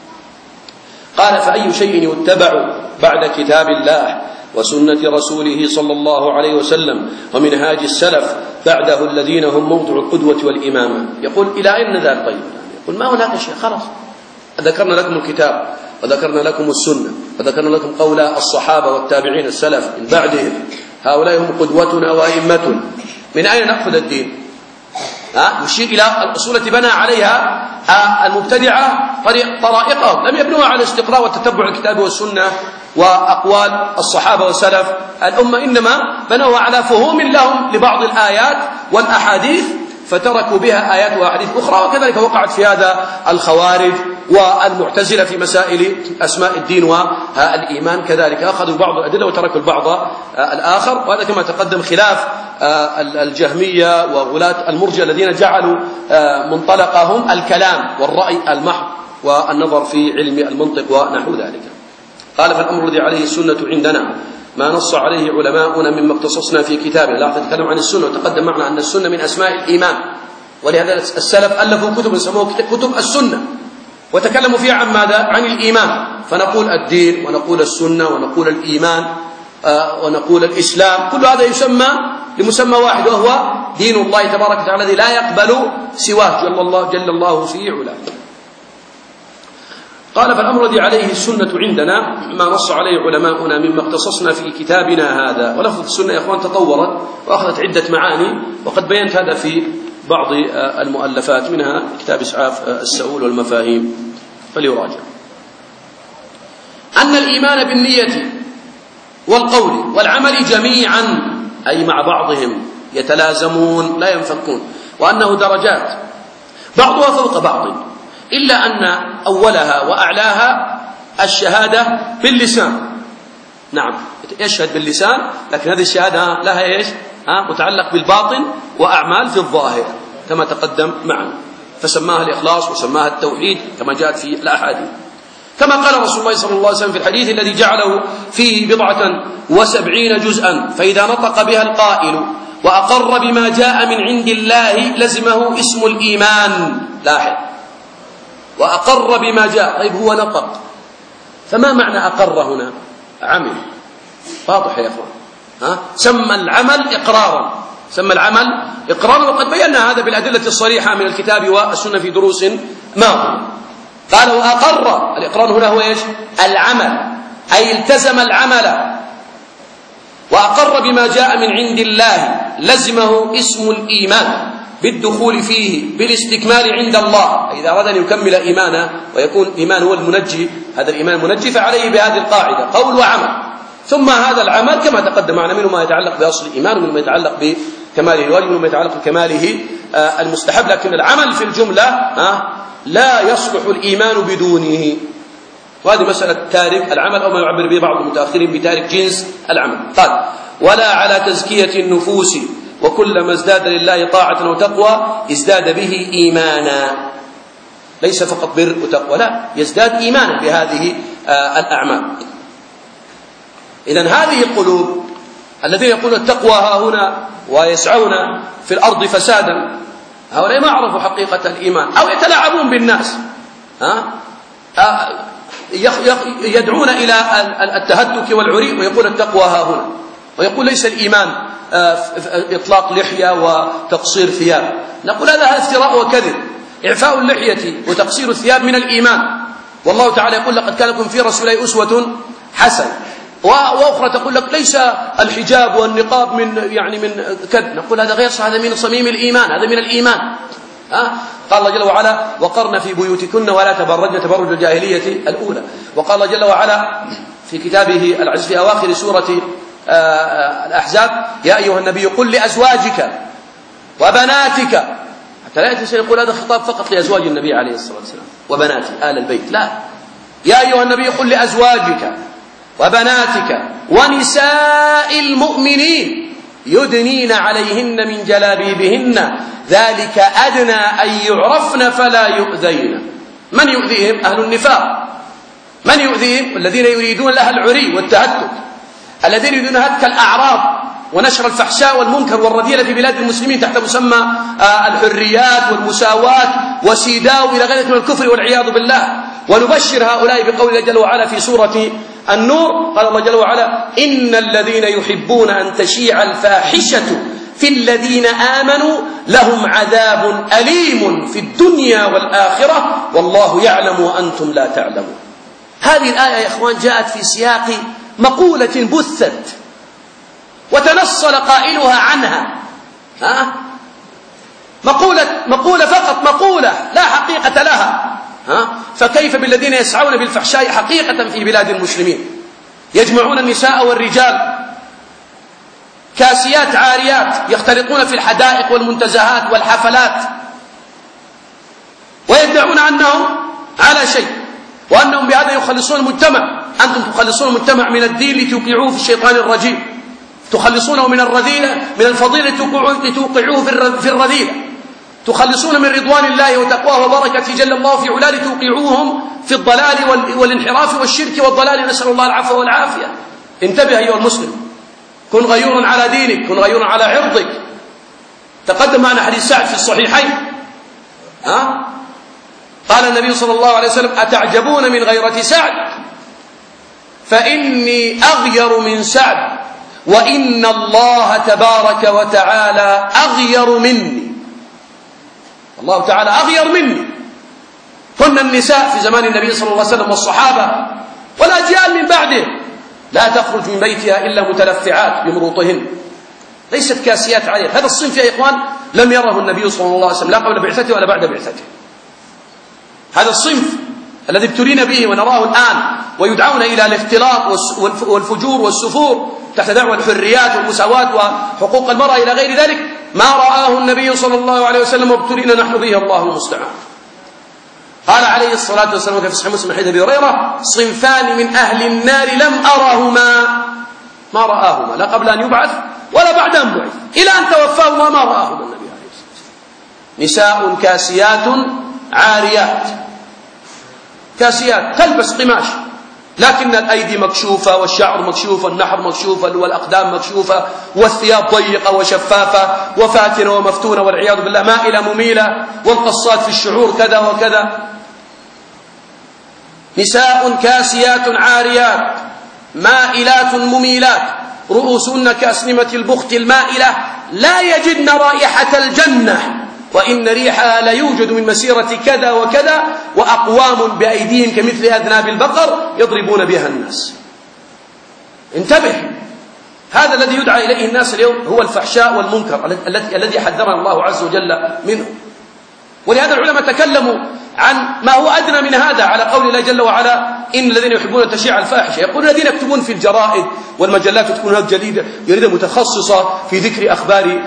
قال فأي شيء يتبع بعد كتاب الله وسنة رسوله صلى الله عليه وسلم ومنهاج السلف بعده الذين هم موضع القدوة والإمامة. يقول إلى أين ذاك؟ طيب يقول ما هناك شيء، خلاص ذكرنا لكم الكتاب وذكرنا لكم السنة وذكرنا لكم قول الصحابة والتابعين السلف من بعدهم، هؤلاء هم قدوتنا وأئمتنا، من أين نأخذ الدين؟ ها نشير إلى الأصول التي بنى عليها المبتدعة طرائقهم، لم يبنوها على الاستقراء والتتبع الكتاب والسنة وأقوال الصحابة والسلف الأمة، إنما بنوها على فهوم لهم لبعض الآيات والأحاديث، فتركوا بها آيات وأحاديث أخرى. وكذلك وقعت في هذا الخوارج والمعتزلة في مسائل أسماء الدين والإيمان، كذلك أخذوا بعض الأدلة وتركوا البعض الآخر، وهذا كما تقدم خلاف الجهمية وغلاة المرجئة الذين جعلوا منطلقهم الكلام والرأي المحض والنظر في علم المنطق ونحو ذلك. قال فالأمر الذي عليه السنة عندنا ما نص عليه علماؤنا مما اختصصنا في كتابه. لا نتكلم عن السنة، وتقدم معنا أن السنة من أسماء الإيمان، ولهذا السلف ألفوا كتب يسموها كتب السنة وتكلموا فيها عن ماذا؟ عن الإيمان، فنقول الدين ونقول السنة ونقول الإيمان ونقول الإسلام، كل هذا يسمى لمسمى واحد وهو دين الله تبارك وتعالى الذي لا يقبل سواه جل الله جل الله في علاه. قال فالأمر الذي عليه السنة عندنا ما نص عليه علماؤنا مما اختصصنا في كتابنا هذا. ولفظ السنة يا أخوان تطورت وأخذت عدة معاني، وقد بينت هذا في بعض المؤلفات، منها كتاب إسعاف السؤول والمفاهيم فليراجع. أن الإيمان بالنية والقول والعمل جميعا أي مع بعضهم يتلازمون لا ينفكون، وأنه درجات بعضها فوق بعض، إلا أن أولها وأعلاها الشهادة باللسان. نعم يشهد باللسان، لكن هذه الشهادة لها إيش؟ ها متعلق بالباطن وأعمال في الظاهر كما تقدم معنا، فسماها الإخلاص وسماها التوحيد كما جاءت في الأحاديث، كما قال رسول الله صلى الله عليه وسلم في الحديث الذي جعله فيه بضعة وسبعين جزءا، فإذا نطق بها القائل وأقر بما جاء من عند الله لزمه اسم الإيمان. لاحظ وأقر بما جاء، طيب هو نطق، فما معنى أقر هنا؟ عمل، واضح يا أخوان؟ ها سمى العمل إقرارا، سمى العمل إقرارا، وقد بينا هذا بالأدلة الصريحة من الكتاب والسنة في دروس ماضية. قال وأقر، الإقرار هنا هو إيش؟ العمل، أي التزم العمل، وأقر بما جاء من عند الله لزمه اسم الإيمان بالدخول فيه بالاستكمال عند الله. إذا أراد أن يكمل إيمانه ويكون إيمان هو المنجي، هذا الإيمان المنجي، فعليه بهذه القاعدة قول وعمل، ثم هذا العمل كما تقدم معنا منه ما يتعلق بأصل الإيمان ومن ما يتعلق بكماله الواجب ومن ما يتعلق بكماله المستحب، لكن العمل في الجملة لا يصلح الإيمان بدونه، وهذه مسألة تارك العمل أو ما يعبر به بعض المتأخرين بتارك جنس العمل. قال ولا على تزكية النفوس، وكلما ازداد لله طاعة وتقوى ازداد به إيمانا، ليس فقط بر وتقوى، لا يزداد إيمانا بهذه الأعمال. إذن هذه القلوب الذين يقولون التقوى ها هنا ويسعون في الأرض فسادا، هؤلاء ما عرفوا حقيقة الإيمان أو يتلاعبون بالناس، ها يدعون إلى التهتك والعري ويقول التقوى ها هنا، ويقول ليس الإيمان إطلاق لحية وتقصير ثياب. نقول هذا افتراء وكذب. إعفاء اللحية وتقصير الثياب من الإيمان، والله تعالى يقول لقد كان لكم في رسول الله أسوة حسنة. وأخرى تقول لك ليس الحجاب والنقاب من يعني من كذب. نقول هذا غير صحيح، هذا من صميم الإيمان، هذا من الإيمان. أه؟ قال الله جل وعلا وقرن في بيوتكن ولا تبرجن تبرج الجاهلية الأولى. وقال الله جل وعلا في كتابه العزيز في أواخر سورة آه الأحزاب يا أيها النبي قل لأزواجك وبناتك، حتى لا يأتي يقول هذا خطاب فقط لأزواج النبي عليه الصلاة والسلام وبناته آل البيت، لا، يا أيها النبي قل لأزواجك وبناتك ونساء المؤمنين يدنين عليهن من جلابيبهن ذلك أدنى أن يعرفن فلا يؤذين. من يؤذيهم؟ أهل النفاق. من يؤذيهم؟ الذين يريدون لها العري والتهتك، الذين يريدون هتك الأعراض ونشر الفحشاء والمنكر والرذيلة في بلاد المسلمين تحت مسمى الحريات والمساواة وسيداو إلى غاية من الكفر والعياذ بالله. ونبشر هؤلاء بقول الله جل وعلا في سورة النور، قال الله جل وعلا إن الذين يحبون أن تشيع الفاحشة في الذين آمنوا لهم عذاب أليم في الدنيا والآخرة والله يعلم وأنتم لا تعلمون. هذه الآية يا إخوان جاءت في سياق مقولة بثت وتنصل قائلها عنها، ها؟ مقولة, مقولة فقط، مقولة لا حقيقة لها، ها؟ فكيف بالذين يسعون بالفحشاء حقيقة في بلاد المسلمين، يجمعون النساء والرجال كاسيات عاريات يختلطون في الحدائق والمنتزهات والحفلات ويدعون أنهم على شيء وأنهم بهذا يخلصون المجتمع. أنتم تخلصون المجتمع من الدين لتوقعوه في الشيطان الرجيم، تخلصونه من الرذيلة من الفضيلة لتوقعوه في الرذيلة، تخلصون من رضوان الله وتقواه وبركته جل الله في علاه لتوقعوهم في الضلال والانحراف والشرك والضلال، نسأل الله العفو والعافية. انتبه أيها المسلم، كن غيورا على دينك، كن غيورا على عرضك. تقدم معنا حديث سعد في الصحيحين، ها؟ قال النبي صلى الله عليه وسلم أتعجبون من غيرة سعد فإني أغير من سعد وإن الله تبارك وتعالى أغير مني. الله تعالى أغير مني. كنا النساء في زمان النبي صلى الله عليه وسلم والصحابة والأجيال من بعده لا تخرج من بيتها إلا متلفعات بمروطهن، ليست كاسيات عاريات. هذا الصنف يا إخوان لم يره النبي صلى الله عليه وسلم لا قبل بعثته ولا بعد بعثته. هذا الصنف الذي ابتلينا به ونراه الآن ويدعون إلى الاختلاط والفجور والسفور تحت دعوة الحريات والمساواة وحقوق المرأة إلى غير ذلك، ما رآه النبي صلى الله عليه وسلم وابتلينا نحن به، الله المستعان. قال عليه الصلاة والسلام في صحيح مسلم حديث أبي هريرة صنفان من أهل النار لم أرهما، ما رآهما لا قبل أن يبعث ولا بعد أن بعث إلى أن توفاه الله، ما رآهما النبي عليه الصلاة والسلام. نساء كاسيات عاريات، كاسيات تلبس قماش لكن الأيدي مكشوفة والشعر مكشوف والنحر مكشوف والأقدام مكشوفة والثياب ضيقة وشفافة وفاتنة ومفتونة والعياذ بالله، مائلة مميلة والقصات في الشعور كذا وكذا. نساء كاسيات عاريات مائلات مميلات رؤوسهن كأسنمة البخت المائلة لا يجدن رائحة الجنة وإن ريحها لا يوجد من مسيرة كذا وكذا، وأقوام بأيديهم كمثل أذناب البقر يضربون بها الناس. انتبه، هذا الذي يدعى إليه الناس اليوم هو الفحشاء والمنكر الذي حذرنا الله عز وجل منه. ولهذا العلماء تكلموا عن ما هو أدنى من هذا على قول الله جل وعلا إن الذين يحبون أن تشيع الفاحشة. يقول الذين يكتبون في الجرائد والمجلات وتكون هناك جريدة جريدة متخصصة في ذكر أخبار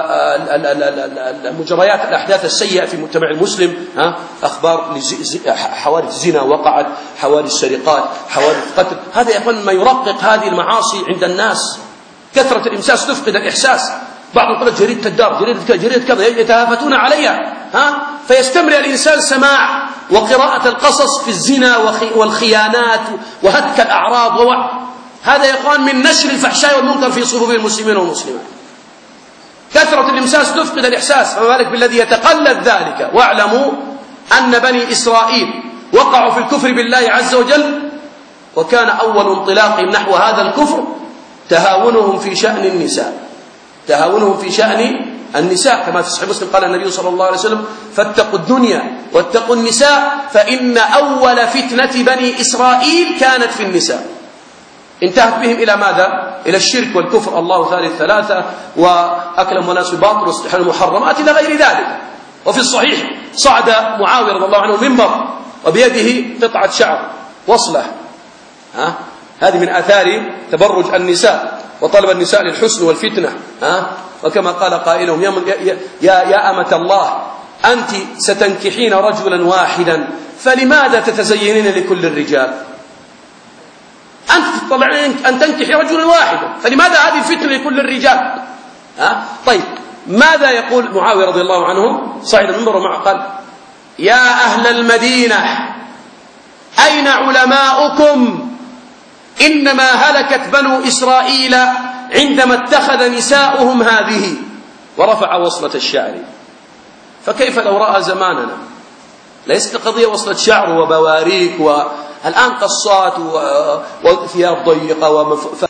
مجريات الأحداث السيئة في المجتمع المسلم، أخبار حوادث زنا وقعت، حوادث سرقات، حوادث قتل. هذا يقول ما يرقق هذه المعاصي عند الناس. كثرة الإمساس تفقد الإحساس. بعض يقول جريدة الدار، جريدة جريدة كذا، يتهافتون عليها، ها؟ فيستمر الإنسان سماع وقراءة القصص في الزنا والخيانات وهتك الأعراض ووع. هذا يقال من نشر الفحشاء والمنكر في صفوف المسلمين والمسلمات. كثرة الإمساس تفقد الإحساس، فما بالك بالذي يتقلد ذلك. واعلموا أن بني إسرائيل وقعوا في الكفر بالله عز وجل، وكان أول انطلاقهم نحو هذا الكفر تهاونهم في شأن النساء، تهاونهم في شأن النساء كما في صحيح مسلم قال النبي صلى الله عليه وسلم: فاتقوا الدنيا واتقوا النساء فإن أول فتنة بني إسرائيل كانت في النساء. انتهت بهم إلى ماذا؟ إلى الشرك والكفر، الله ثالث ثلاثة، وأكل وناس بالباطل واستحلال المحرمات إلى غير ذلك. وفي الصحيح صعد معاوية رضي الله عنه منبر وبيده قطعة شعر وصلة، ها؟ هذه من آثار تبرج النساء وطلب النساء للحسن والفتنة، ها؟ وكما قال قائلهم: يا, يا, يا أمة الله أنت ستنكحين رجلا واحدا فلماذا تتزينين لكل الرجال؟ أنت تطلعين أن تنكحي رجلا واحدا فلماذا هذه الفتنة لكل الرجال؟ ها؟ طيب ماذا يقول معاوية رضي الله عنه؟ صعد المنبر ومعه قال: يا أهل المدينة أين علماؤكم؟ إنما هلكت بنو إسرائيل عندما اتخذ نساؤهم هذه، ورفع وصلة الشعر. فكيف لو رأى زماننا؟ ليست قضية وصلة شعر وبواريك والآن قصات وثياب ضيقة ومف...